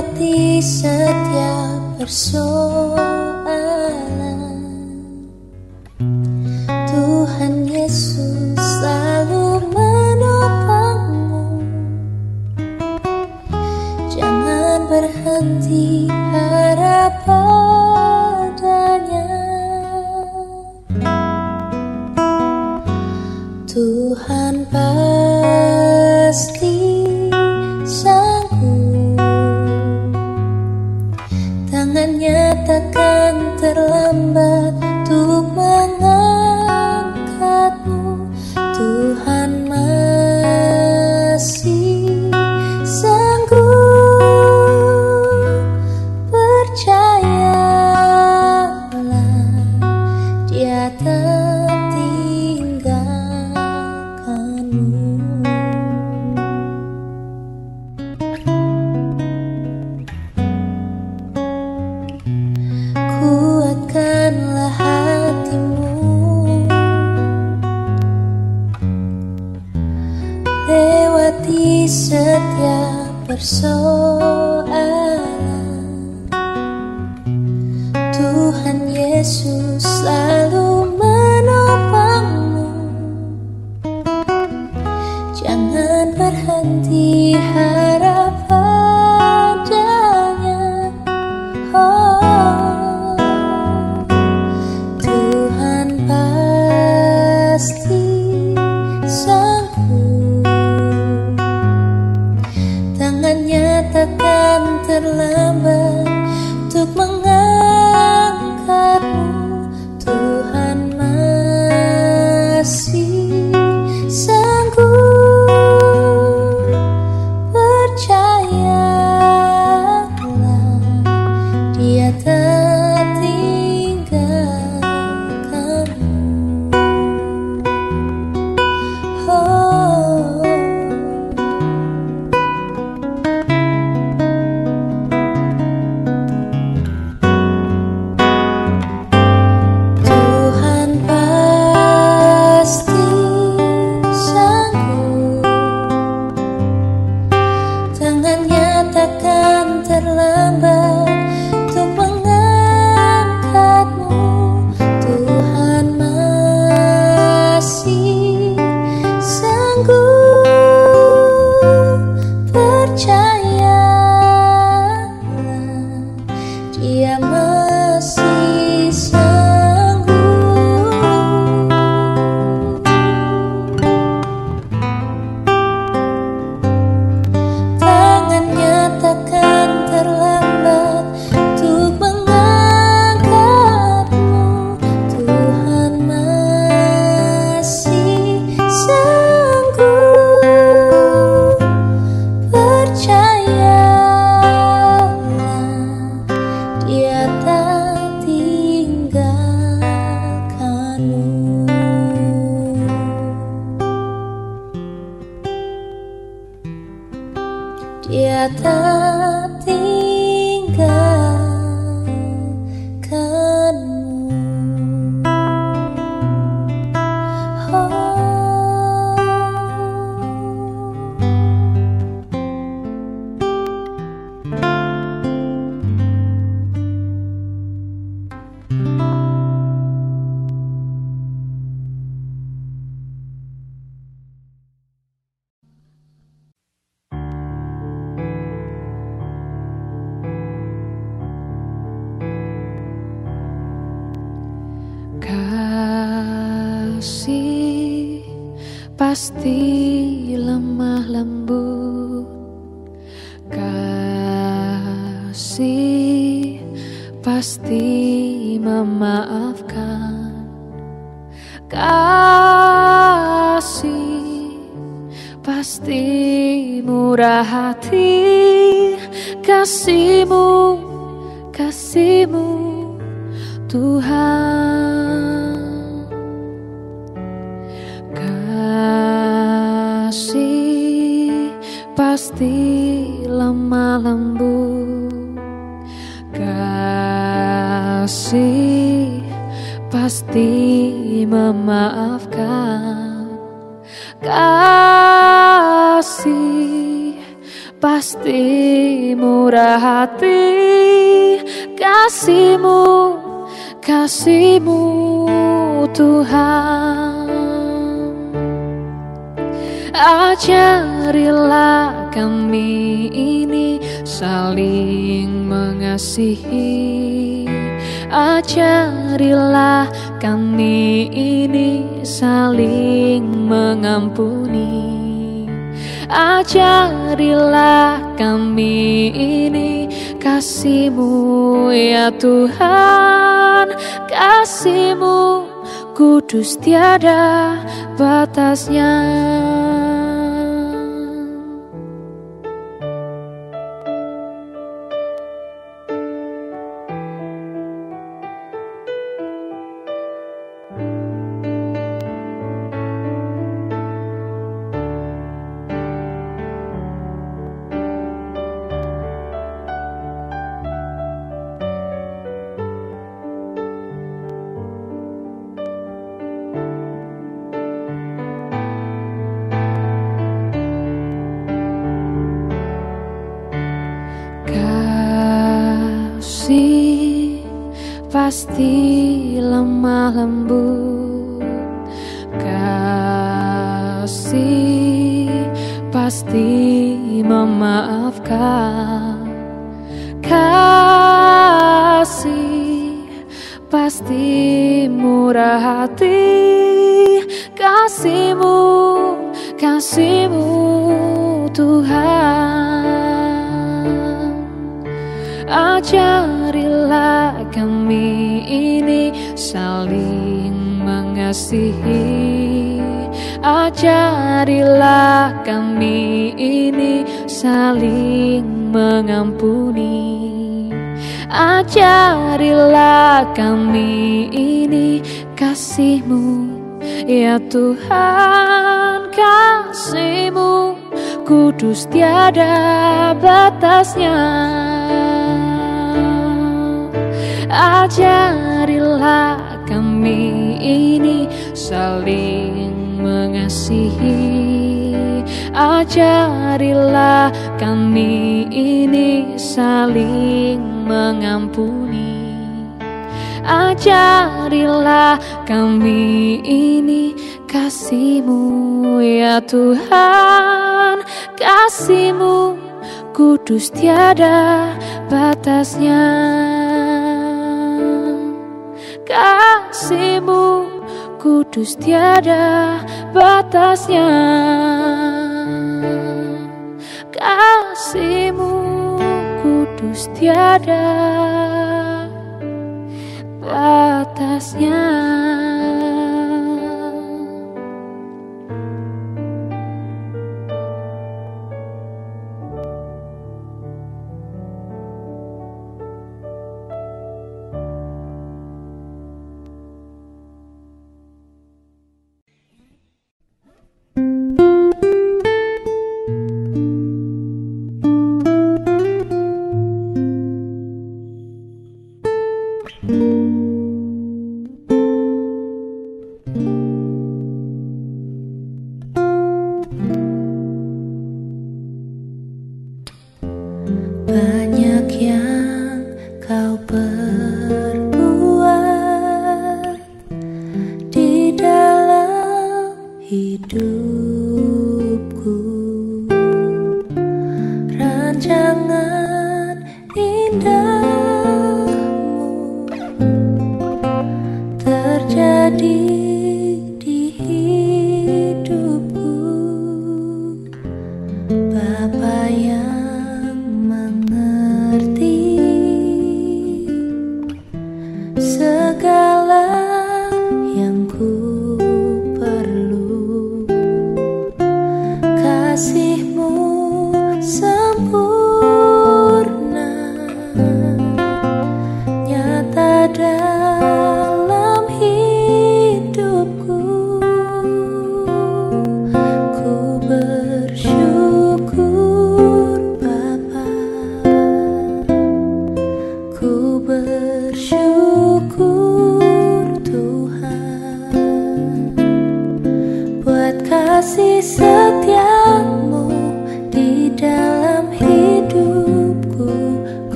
lewati setiap persoalan. Tuhan Yesus selalu menopangmu. Jangan berhenti harap padanya. Tuhan pasti sanggup, tangannya takkan terlambat untuk mengangkatmu. Tuhan masih sanggup, percayalah, Dia tak tinggalkanmu. Kuatkanlah hatimu, lewati setiap persoalan. Tuhan Yesus selalu menopangmu. Jangan berhenti harap padanya. Oh, Tuhan pasti sanggup, tangannya takkan terlambat untuk mengangkatmu. Tuhan masih sanggup, percayalah, Dia tak tinggalkanmu. Oh, Tuhan pasti sanggup, tangannya takkan terlambat untuk mengangkatmu. Tuhan masih sanggup, percayalah, Dia masih sanggup. Tangannya takkan terlambat untuk mengangkatmu. Tuhan masih sanggup, percayalah, Dia tak tinggalkanmu. Dia tak tinggalkanmu. Oh.
Kasih pasti lemah lembut, kasih pasti memaafkan, kasih pasti murah hati. Kasih-Mu, kasih-Mu Tuhan. Kasih pasti lemah lembut, kasih pasti memaafkan, kasih pasti murah hati. Kasih-Mu, kasih-Mu Tuhan. Ajarilah kami ini saling mengasihi. Ajarilah kami ini saling mengampuni. Ajarilah kami ini kasih-Mu ya Tuhan. Kasih-Mu kudus tiada batasnya. Kasih pasti lemah lembut. Kasih pasti memaafkan. Kasih pasti murah hati. Kasih-Mu, kasih-Mu Tuhan. Ajarilah kami ini saling mengasihi. Ajarilah kami ini saling mengampuni. Ajarilah kami ini kasih-Mu ya Tuhan. Kasih-Mu kudus tiada batasnya. Ajarilah kami ini saling mengasihi. Ajarilah kami ini saling mengampuni. Ajarilah kami ini kasih-Mu ya Tuhan. Kasih-Mu kudus tiada batasnya. Kasih-Mu kudus tiada batasnya. Kasih-Mu kudus tiada batasnya.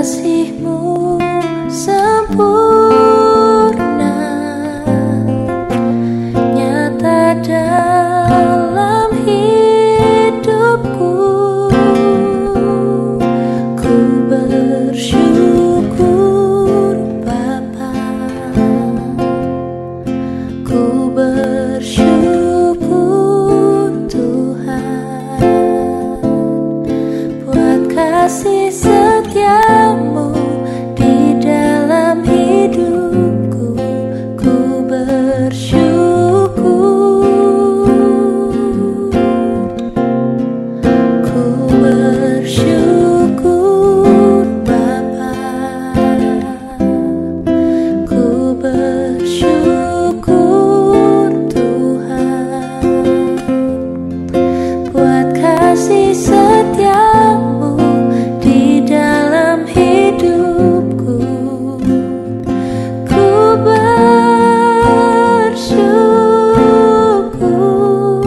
kasih-Mu sempurna, nyata dalam hidupku. Ku bersyukur Bapa, ku bersyukur Tuhan, buat kasih setiamu di dalam hidupku. Ku bersyukur, ku bersyukur Bapa, ku bersyukur Tuhan, buat kasih setiamu di dalam hidupku. Ku bersyukur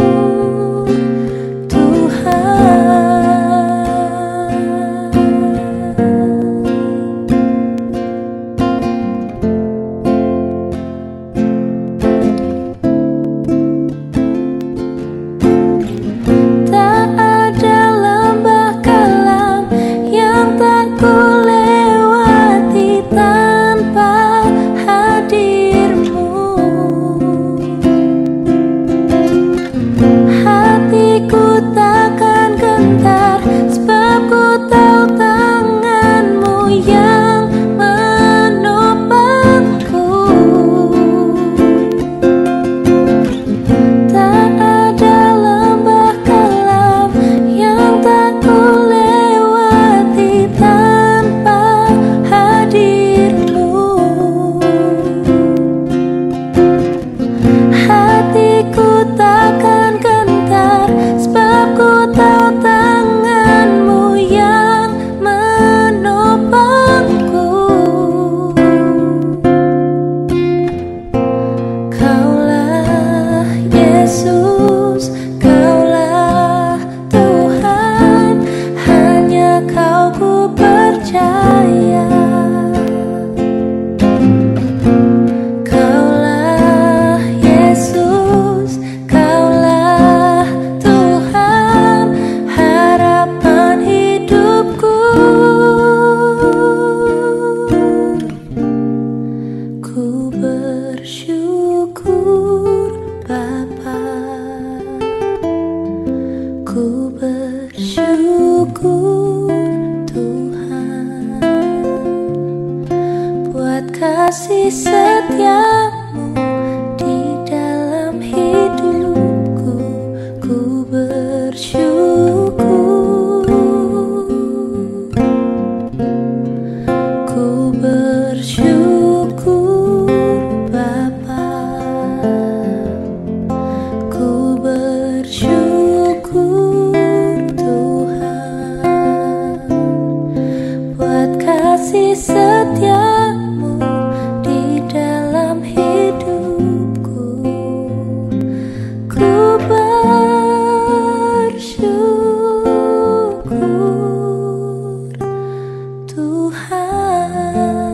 Tuhan. Tak ada lembah kelam yang tak kulewati tanpa hadir-Mu. Hatiku takkan gentar, sebab ku tahu tangan-Mu yang menopangku. Tak ada lembah kelam yang tak kulewati tanpa hadir-Mu. Hatiku takkan gentar, sebab ku tahu tangan-Mu yang menopangku. Kaulah Yesus, Kaulah Tuhan, hanya Kau ku percaya. Kaulah Yesus, Kaulah Tuhan, harapan hidupku. Ku bersyukur Bapa, ku bersyukur Tuhan, buat kasih setiamu di dalam hidupku. Ku bersyukur, ku bersyukur Bapa, ku bersyukur Tuhan, buat kasih setiamu di dalam hidupku. Ku bersyukur Tuhan.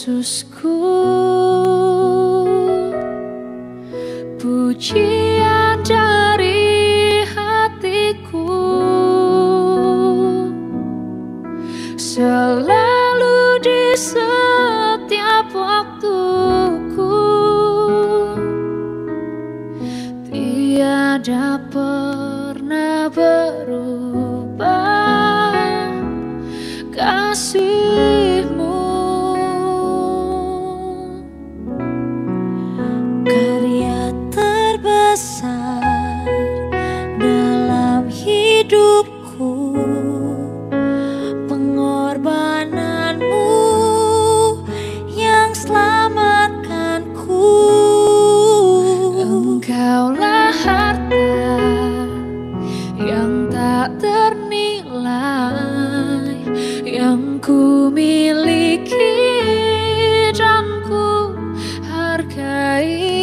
Yesusku, pujian dari hatiku, selalu di setiap waktuku, tiada pernah berubah kasih-Mu.
Karya terbesar dalam hidupku, pengorbananmu yang selamatkanku.
Engkaulah harta yang tak ternilai, yang ku miliki dan ku hargai.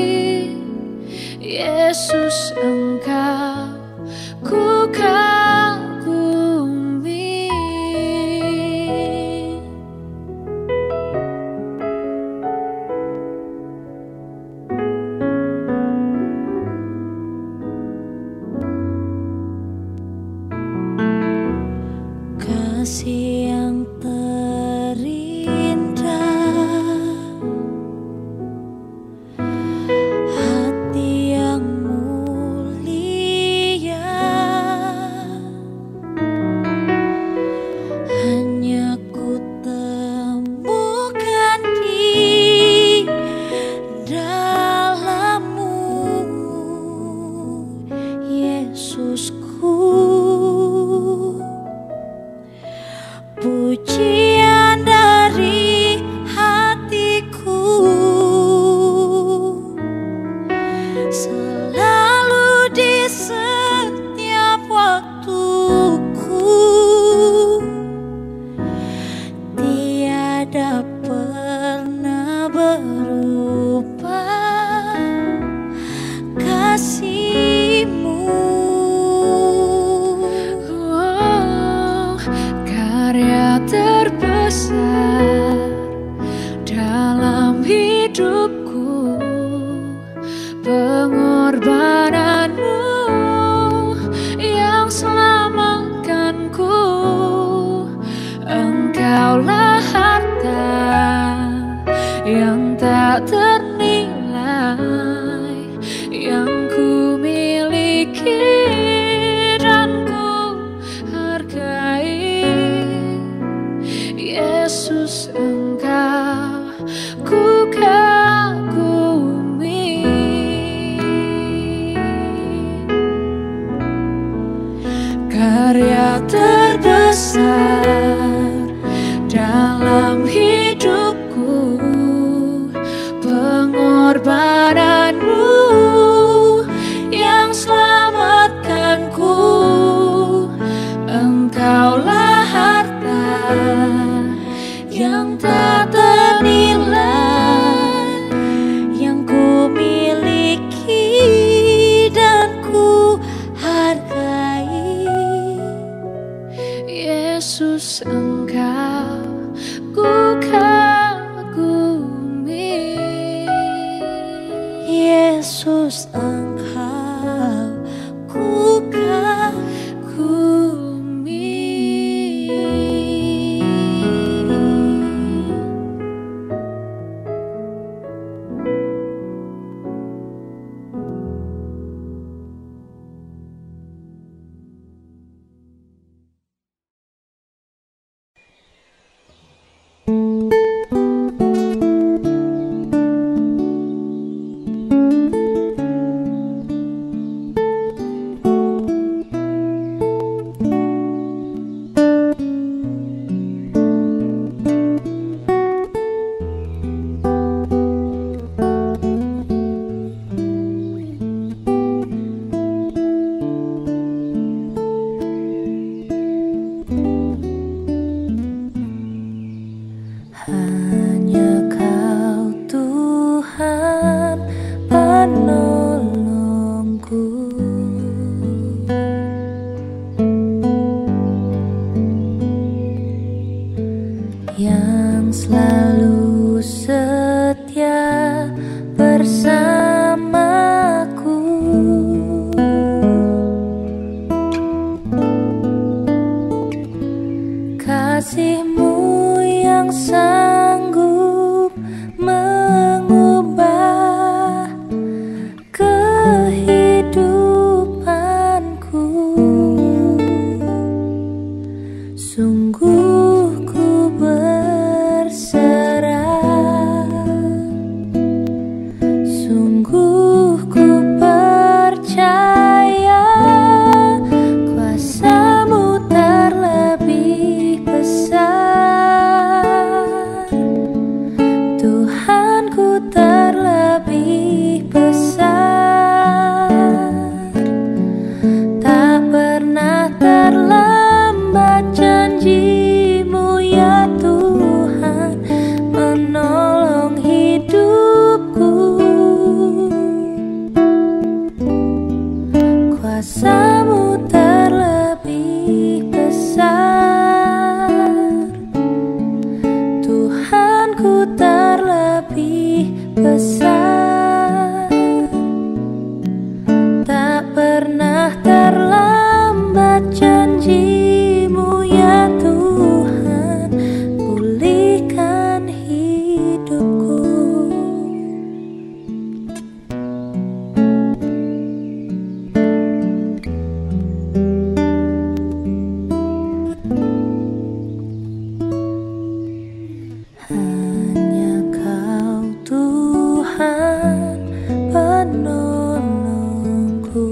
Yesus, Engkau ku kagumi.
Kasih yang terindah, hati yang mulia, hanya ku temukan di dalam-Mu, Yesusku. Pujian dari hatiku, selalu di setiap waktuku, tiada pernah berubah kasih-Mu.
Karya terbesar dalam hidupku, pengorbananmu yang selamatkanku. Engkaulah harta yang tak ternilai, yang ku miliki dan ku hargai. Yesus, Engkau ku kagumi. Karya terbesar dalam hidupku, pengorbananmu yang selamatkanku. Engkaulah harta yang tak ternilai, yang ku miliki dan ku hargai. Yesus, Engkau ku kagumi.
Yesus, Engkau ku kagumi. kasih-Mu yang sanggup mengubah kehidupanku. Sungguh ku berserah, sungguh ku percaya kuasa-Mu terlebih besar, Tuhanku terlebih besar. Tak pernah terlambat janji-Mu ya Tuhan menolong hidupku. Kuasa-Mu terlebih besar, Tuhanku terlebih besar. Tak pernah terlambat janji-Mu ya Tuhan pulihkan hidupku. Hanya Kau Tuhan penolongku,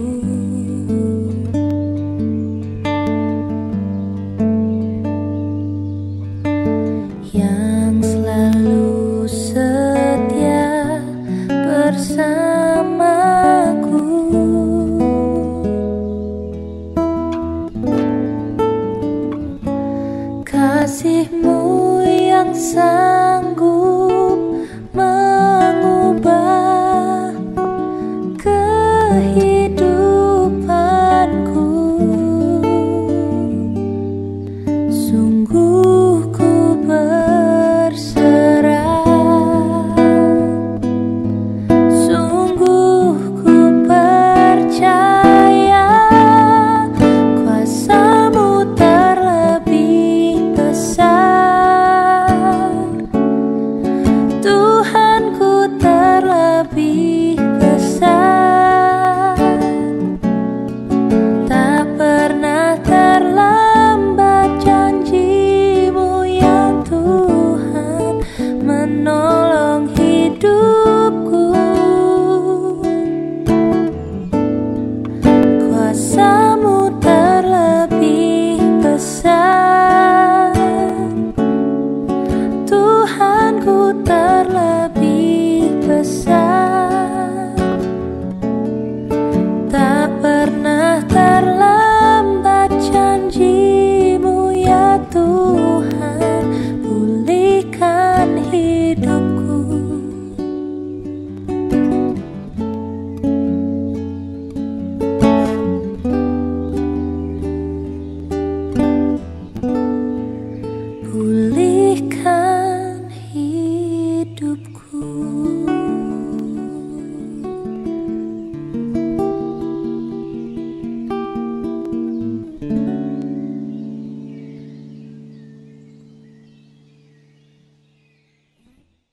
yang selalu setia bersamaku. Kasih-Mu yang sanggup